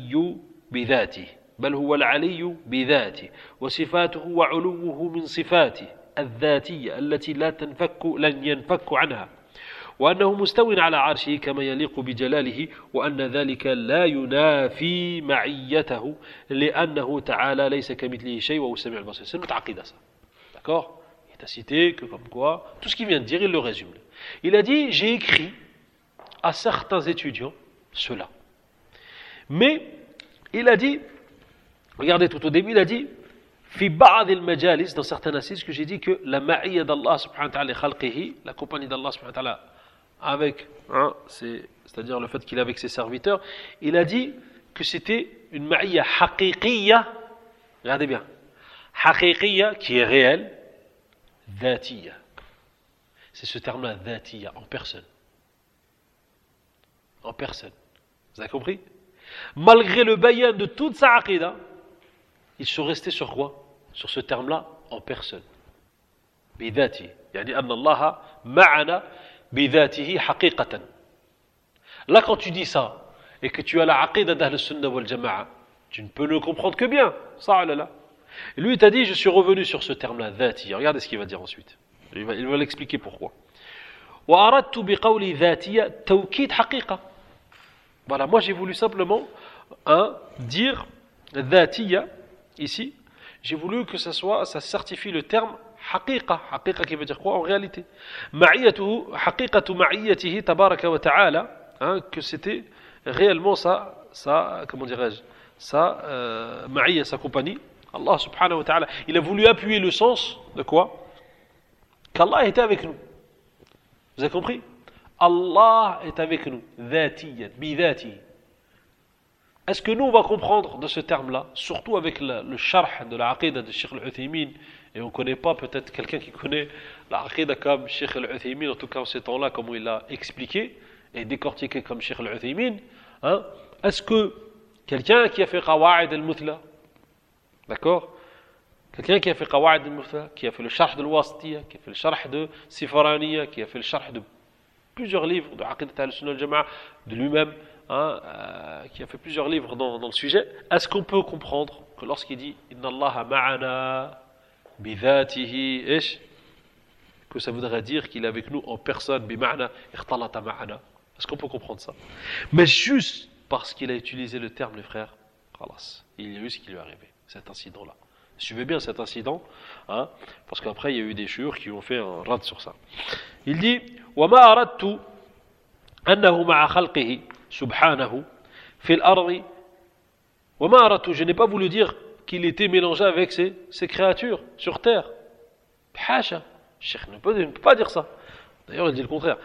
العلي بذاته وصفاته وعلوه من صفاته الذاتية التي لن ينفك عنها, وأنه مستو على عرشه كما يليق بجلاله, وأن ذلك لا ينافي معيته لأنه تعالى ليس كمثله شيء وهو السميع البصير. C'est notre aqida ça. D'accord? Il t'a cité que comme quoi, tout ce qu'il vient de dire, il le résume. Il a dit, j'ai écrit à certains étudiants cela. Mais il a dit, regardez tout au début, il a dit, في بعض المجالس, dans certaines assises, que j'ai dit que la ma'iyya d'Allah subhanahu wa ta'ala khalqihi, la compagnie d'Allah subhanahu wa ta'ala avec, c'est-à-dire le fait qu'il est avec ses serviteurs, il a dit que c'était une ma'iyya haqiqiyya, regardez bien, haqiqiyya qui est réelle, dhatiyya. C'est ce terme-là, dhatiyya, en personne. En personne. Vous avez compris? Malgré le bayan de toute sa aqida, ils sont restés sur quoi? Sur ce terme-là, en personne. بذاته. يعني أن الله معنا بذاته حقيقة. Là, quand tu dis ça, et que tu as la aqida d'Ahl Sunnah wal Jama'a, tu ne peux le comprendre que bien. Ça, là. Et lui, il t'a dit, je suis revenu sur ce terme-là, dhati. Regardez ce qu'il va dire ensuite. Il va l'expliquer pourquoi. وأردت بقولي ذاتية توكيد حقيقة. Voilà, moi j'ai voulu simplement dire dhatiya ici. J'ai voulu que ça certifie le terme haqiqa. Haqiqa qui veut dire quoi en réalité? Ma'iyatuhu, haqiqatu ma'iyatihi tabaraka wa ta'ala, que c'était réellement comment dirais-je, ma'iyya, sa compagnie. Allah subhanahu wa ta'ala, il a voulu appuyer le sens de quoi? Qu'Allah était avec nous. Vous avez compris? Allah est avec nous, dhatiyan, bidhati. Est-ce que nous on va comprendre de ce terme-là, surtout avec le sharh de la aqida de Cheikh Al-Uthaymin, et on ne connaît pas peut-être quelqu'un qui connaît la aqida comme Cheikh Al-Uthaymin, en tout cas en ces temps-là, comme il l'a expliqué et décortiqué comme Cheikh Al-Uthaymin, est-ce que quelqu'un qui a fait Qawa'id al-Muthla, d'accord, quelqu'un qui a fait Qawa'id al-Muthla, qui a fait le sharh de l'Wasitiyya, qui a fait le sharh de Sifaraniya, qui a fait le sharh de plusieurs livres de Aqidat al-Sunnah al-Jama'a, de lui-même, qui a fait plusieurs livres dans le sujet, est-ce qu'on peut comprendre que lorsqu'il dit Inna Allah ma'ana bidhatihi, que ça voudrait dire qu'il est avec nous en personne, bima'na ikhtalata ma'ana? Est-ce qu'on peut comprendre ça? Mais juste parce qu'il a utilisé le terme, les frères, khalas, il y a eu ce qui lui est arrivé, cet incident-là. Suivez bien cet incident, parce qu'après il y a eu des chouurs qui ont fait un rad sur ça. Il dit وَمَا أَرَدْتُ أَنَّهُ مَعَ خَلْقِهِ سُبْحَانَهُ فِي الْأَرْضِ وَمَا أَرَدْتُ, je n'ai pas voulu dire qu'il était mélangé avec ses créatures sur terre. Hasha, le cheikh ne peut pas dire ça. D'ailleurs, il dit le contraire.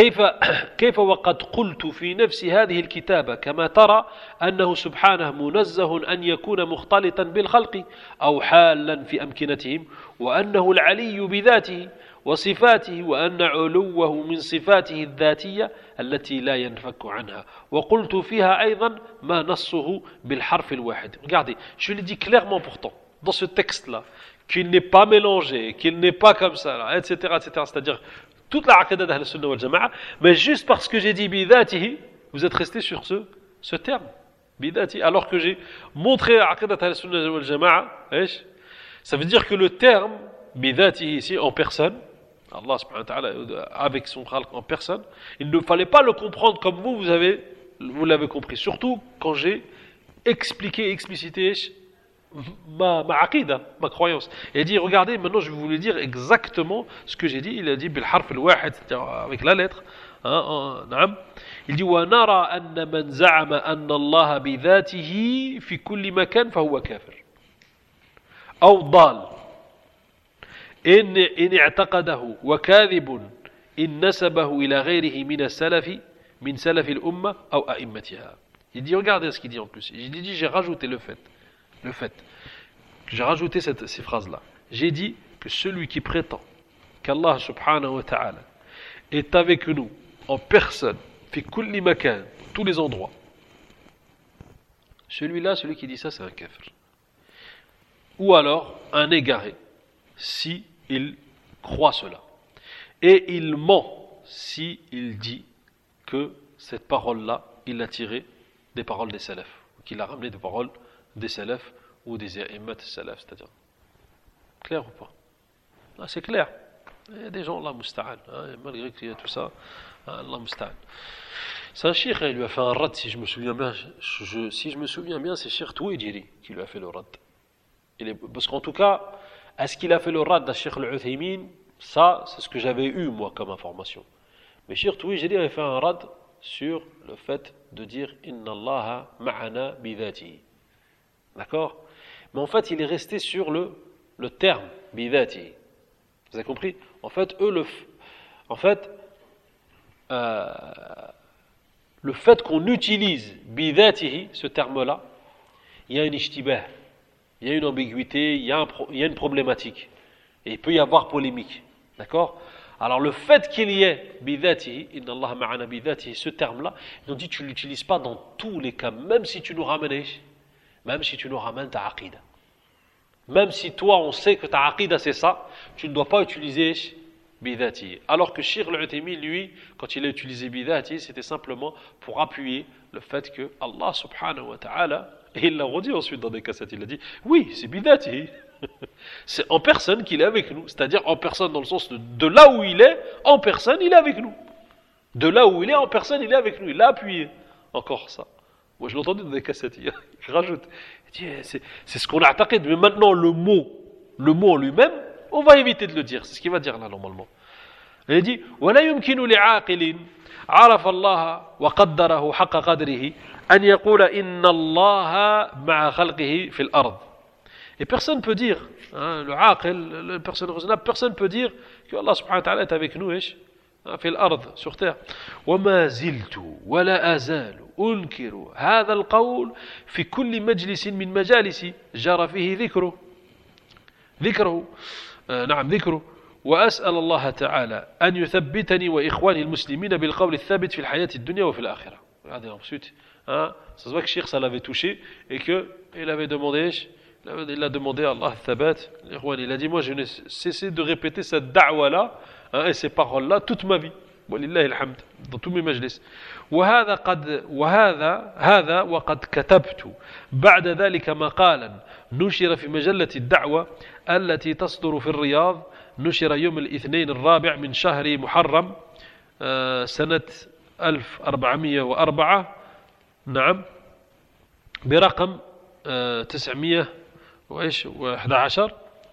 كيف وقد قلت في نفس هذه الكتابة كما ترى أنه سبحانه منزه أن يكون مختلطا بالخلق أو حالا في أمكنتهم, وأنه العلي بذاته وصفاته, وأن علوه من صفاته الذاتية التي لا ينفك عنها, وقلت فيها أيضا ما نصه بالحرف الواحد. Regardez, je le dis clairement pourtant dans ce texte-là, qu'il n'est pas mélangé, qu'il n'est pas comme ça, là, etc., etc. C'est-à-dire toute la aqida d'Ahl Sunnah wal Jama'a, mais juste parce que j'ai dit bidhatihi, vous êtes resté sur ce terme, bidhatihi, alors que j'ai montré la aqida d'Ahl Sunnah wal Jama'a, ça veut dire que le terme bidhatihi ici, en personne, Allah subhanahu wa ta'ala, avec son khalq en personne, il ne fallait pas le comprendre comme vous l'avez compris, surtout quand j'ai expliqué, explicité ma aqida, ma croyance. Et il dit, regardez, maintenant je vais vous dire exactement ce que j'ai dit. Il a dit bil harf al-wahid, c'est-à-dire avec la lettre. Il dit وَنَرَى أَنَّ مَنْ زَعَمَ أَنَّ اللَّهَ بِذَاتِهِ فِي كُلِّ مَكَانٍ فَهُوَ كافر أو ضال إن اعتقده وكاذب إن نسبه إلى غيره من سلف الأمة أو أئمتها. Il dit, regardez ce qu'il dit en plus. Il dit, j'ai rajouté le fait, j'ai rajouté ces phrases-là. J'ai dit que celui qui prétend qu'Allah subhanahu wa ta'ala est avec nous en personne, fi kulli makan, tous les endroits. Celui-là, celui qui dit ça, c'est un kafir. Ou alors un égaré, si il croit cela. Et il ment si il dit que cette parole-là, il l'a tirée des paroles des salafs, qu'il a ramené des paroles des salafs ou des a'immat salaf, c'est-à-dire. Clair ou pas? Ah, c'est clair. Il y a des gens, Allah musta'an, malgré qu'il y a tout ça, Allah musta'an. C'est un cheikh, il lui a fait un rad, si je me souviens bien. Si je me souviens bien, c'est Cheikh Touédjiri qui lui a fait le rad. Parce qu'en tout cas, est-ce qu'il a fait le rad à Cheikh Al-Uthaymin? Ça, c'est ce que j'avais eu, moi, comme information. Mais Cheikh Touédjiri avait fait un rad sur le fait de dire Inna Allaha ma'ana bidhatihi. D'accord? Mais en fait, il est resté sur le terme bidhatihi. Vous avez compris? En fait, le fait qu'on utilise bidhatihi, ce terme-là, il y a une ishtibah, il y a une ambiguïté, il y a une problématique. Et il peut y avoir polémique. D'accord? Alors le fait qu'il y ait bidhatihi, inna Allah ma'ana bidhatihi, ce terme-là, ils ont dit tu ne l'utilises pas dans tous les cas, même si tu nous ramènes ta aqida. Même si toi on sait que ta aqida c'est ça, tu ne dois pas utiliser bidhatihi. Alors que Cheikh Al-Uthaymin, lui, quand il a utilisé bidhatihi, c'était simplement pour appuyer le fait que Allah subhanahu wa ta'ala, et il l'a redit ensuite dans des cassettes, il a dit oui, c'est bidhatihi. C'est en personne qu'il est avec nous, c'est-à-dire en personne dans le sens de là où il est, en personne il est avec nous. De là où il est, en personne il est avec nous, il l'a appuyé. Encore ça. Moi je l'ai entendu dans des cassettes, il rajoute. Il dit, c'est ce qu'on a attaqué, mais maintenant le mot en lui-même, on va éviter de le dire, c'est ce qu'il va dire là normalement. Il dit ولا يمكن لعاقل عرف الله وقدره حق قدره أن يقول إن الله مع خلقه في الأرض. Et personne ne peut dire, le aqil, la personne raisonnable, personne ne peut dire que Allah subhanahu wa ta'ala est avec nous, في الأرض, sur terre. وما زلت ولا أزال أنكر هذا القول في كل مجلس من مجالس جرى فيه ذكره وأسأل الله تعالى أن يثبتني وإخواني المسلمين بالقول الثابت في الحياة الدنيا وفي الآخرة. Regardez ensuite, ça se voit que Cheikh ça l'avait touché et qu'il avait demandé, il a demandé à Allah Thabat, il a dit moi je n'ai cessé de répéter cette da'wa là et ces paroles là toute ma vie. ولله الحمد dans tous mes majlis. هذا وقد كتبت بعد ذلك مقالا نشر في مجلة الدعوة التي تصدر في الرياض نشر يوم الاثنين الرابع من شهر محرم سنة 1404 نعم برقم 911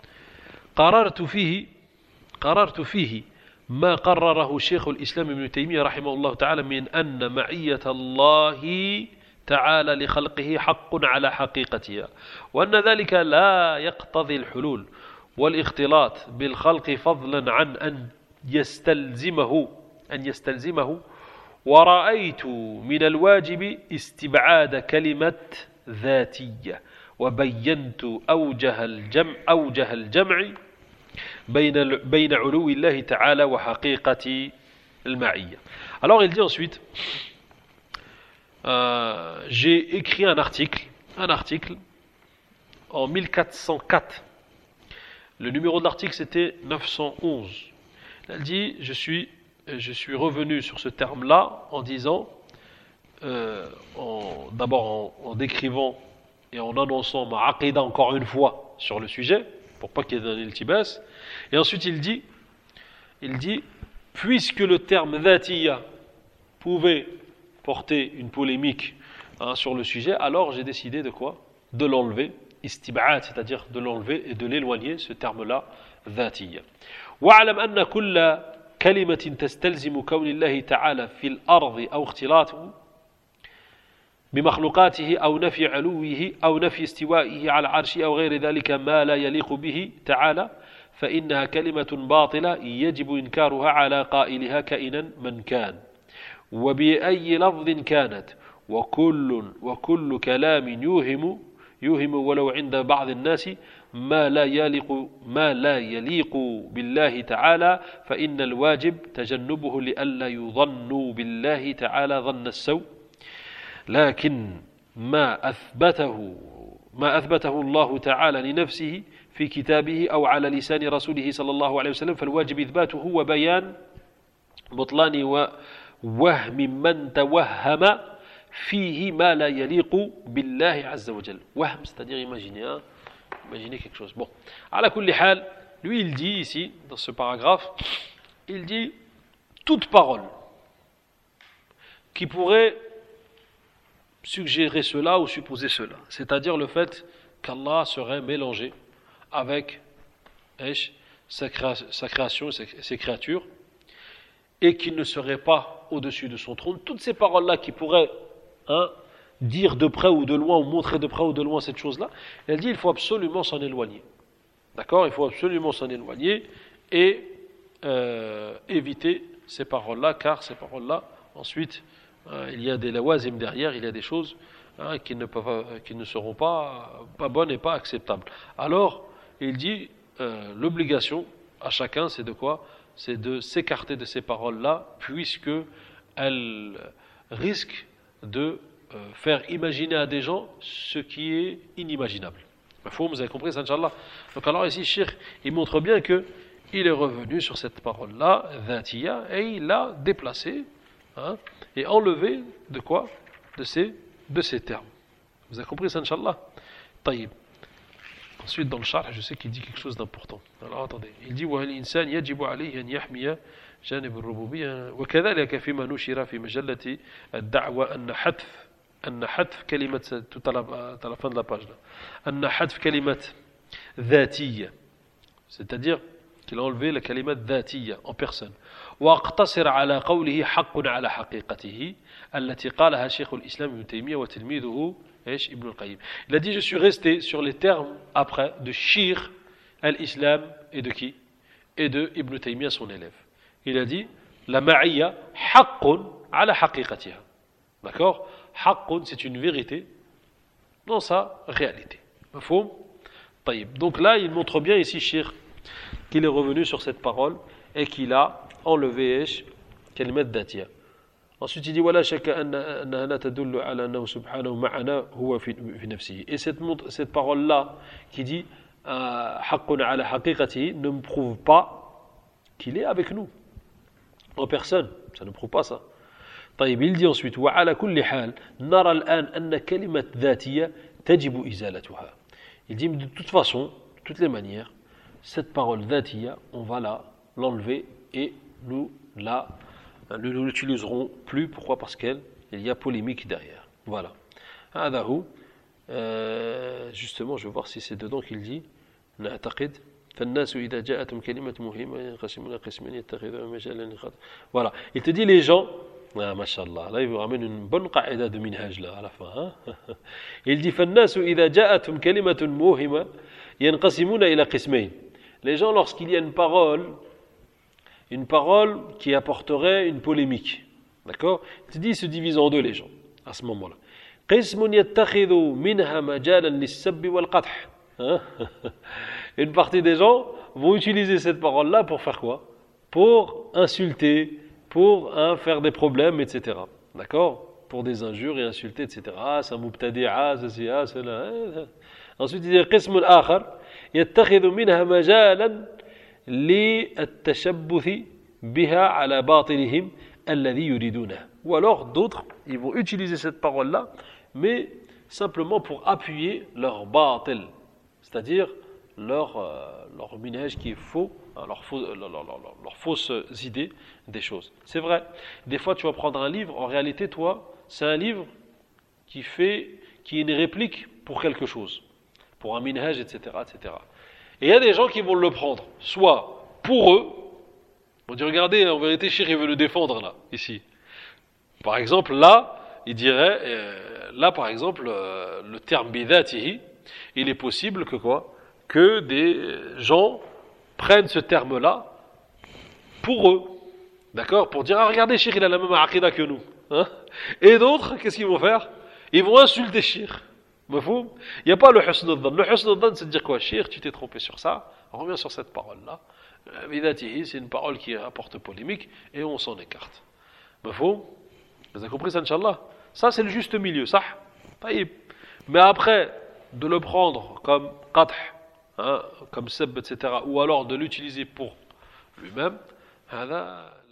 قررت فيه ما قرره شيخ الإسلام ابن تيمية رحمه الله تعالى من أن معية الله تعالى لخلقه حق على حقيقتها وأن ذلك لا يقتضي الحلول والاختلاط بالخلق فضلا عن أن يستلزمه ورأيت من الواجب استبعاد كلمة ذاتية وبينت أوجه الجمع بين علو الله تعالى وحقيقة المعية. Alors il dit ensuite j'ai écrit un article en 1404. Le numéro de l'article c'était 911. Il dit je suis revenu sur ce terme-là en disant d'abord en décrivant et en annonçant ma aqida encore une fois sur le sujet pour pas qu'il y ait un iltibas. Et ensuite il dit puisque le terme dhatiya pouvait porter une polémique sur le sujet, alors j'ai décidé de quoi? De l'enlever, istib'ad, c'est-à-dire de l'enlever et de l'éloigner, ce terme-là, dhatiya. وَاعْلَمْ أَنَّ كُلَّ كلمة تستلزم كون الله تعالى في الأرض أو اختلاطه بمخلوقاته أو نفي علوه أو نفي استوائه على عرشه أو غير ذلك ما لا يليق به تعالى فإنها كلمة باطلة يجب إنكارها على قائلها كائنا من كان وبأي لفظ كانت وكل كلام يوهم ولو عند بعض الناس ما لا يليق بالله تعالى فإن الواجب تجنبه لئلا يظن بالله تعالى ظن السوء لكن ما أثبته الله تعالى لنفسه في كتابه أو على لسان رسوله صلى الله عليه وسلم فالواجب إثباته وبيان بطلان ووهم من توهم فيه ما لا يليق بالله عز وجل وهم c'est-à-dire imaginer quelque chose bon على كل حال lui il dit ici dans ce paragraphe il dit toute parole qui pourrait suggérer cela ou supposer cela c'est-à-dire le fait qu'Allah serait mélangé avec sa création et ses créatures et qu'il ne serait pas au-dessus de son trône toutes ces paroles-là qui pourraient dire de près ou de loin ou montrer de près ou de loin cette chose-là, elle dit il faut absolument s'en éloigner. D'accord ? Il faut absolument s'en éloigner et éviter ces paroles-là, car ces paroles-là, ensuite, il y a des lawazim derrière, il y a des choses qui ne seront pas bonnes et pas acceptables. Alors, il dit l'obligation à chacun, c'est de quoi ? C'est de s'écarter de ces paroles-là, puisque elles risquent de faire imaginer à des gens ce qui est inimaginable. Vous avez compris ça, Inch'Allah. Donc alors ici, Cheikh, il montre bien que il est revenu sur cette parole-là, dhatiya, et il l'a déplacée et enlevé de quoi ? De ces termes. Vous avez compris ça, Inch'Allah ? Taïb. Ensuite, dans le charh, je sais qu'il dit quelque chose d'important. Alors attendez, il dit وَالْإِنسَانِ يَجِبُ عَلَيْهِ أَنْ يَحْمِيَ جانب الربوبية وكذلك فيما نشر في مجلة الدعوة أن حذف كلمة تلفن la page là أن حذف كلمة ذاتية c'est-à-dire qu'il a enlevé la كلمة ذاتية en personne واقتصر على قوله حق على حقيقته التي قالها شيخ الإسلام ابن تيمية وتلميذه ابن القيم. Il a dit je suis resté sur les termes après de Shir al-Islam et de qui ? Et de Ibn Taymiyyah son élève. Il a dit la ma'iyya haqqun ala haqiqatiha. D'accord ? Haqqun, c'est une vérité dans sa réalité. Mafhoum ? Taïb. Donc là, il montre bien ici, Cheikh, qu'il est revenu sur cette parole et qu'il a enlevé kalimat dhatiya. Ensuite, il dit ولا شك أنها لا تدل على أنه سبحانه معنا هو في نفسه. Et cette parole-là qui dit حق على حقيقته ne me prouve pas qu'il est avec nous. En personne, ça ne prouve pas ça. طيب, il dit ensuite وعلى كل حال نرى الآن أن كلمة ذاتية تجب إزالتها. Il dit de toute façon, de toutes les manières, cette parole ذاتية, on va l'enlever et nous l'utiliserons plus. Pourquoi ? Parce qu'il y a polémique derrière. Voilà. هذا هو. Justement, je vais voir si c'est dedans qu'il dit نعتقد فالناس إذا جاءتهم كلمة مهمة ينقسمون قسمين يتخذون مجالا لخطأ. Voilà. Il te dit les gens, mashallah, là il vous ramène une bonne qaïda de minhaj là à la fin. Il dit فالناس إذا جاءتهم كلمة مهمة ينقسمون إلى قسمين. Les gens, lorsqu'il y a une parole qui apporterait une polémique, d'accord ? Il te dit ils se divisent en deux les gens à ce moment-là. قسم يتخذ منها مجالا للسب والقدح. Une partie des gens vont utiliser cette parole-là pour faire quoi ? Pour insulter, pour faire des problèmes, etc. D'accord ? Pour des injures et insulter, etc. C'est un mubtadi'a, c'est là. Ensuite, il dit قسم آخر يتخذ منها مجالا للتشبث بها على باطلهم الذي يريدونه. Ou alors d'autres, ils vont utiliser cette parole-là, mais simplement pour appuyer leur batil, c'est-à-dire leur minhaj qui est faux, leurs fausses idées des choses. C'est vrai, des fois tu vas prendre un livre, en réalité toi, c'est un livre qui est une réplique pour quelque chose, pour un minhaj, etc., etc. Et il y a des gens qui vont le prendre, soit pour eux, on dit regardez, en vérité, Cheikh il veut le défendre là, ici. Par exemple, là, il dirait, là par exemple, le terme bidatihi, il est possible que quoi ? Que des gens prennent ce terme-là pour eux, d'accord ? Pour dire, ah regardez, Cheikh il a la même aqida que nous. Et d'autres, qu'est-ce qu'ils vont faire ? Ils vont insulter Cheikh. Mafhoum? Il n'y a pas le husn al-dhann. Le husn al-dhann, c'est de dire quoi? Cheikh, tu t'es trompé sur ça. On revient sur cette parole-là. C'est une parole qui apporte polémique et on s'en écarte. Mafhoum? Vous avez compris ça, Inch'Allah? Ça, c'est le juste milieu, ça. Mais après, de le prendre comme qat'h, hein, comme seb, etc., ou alors de l'utiliser pour lui-même, هذا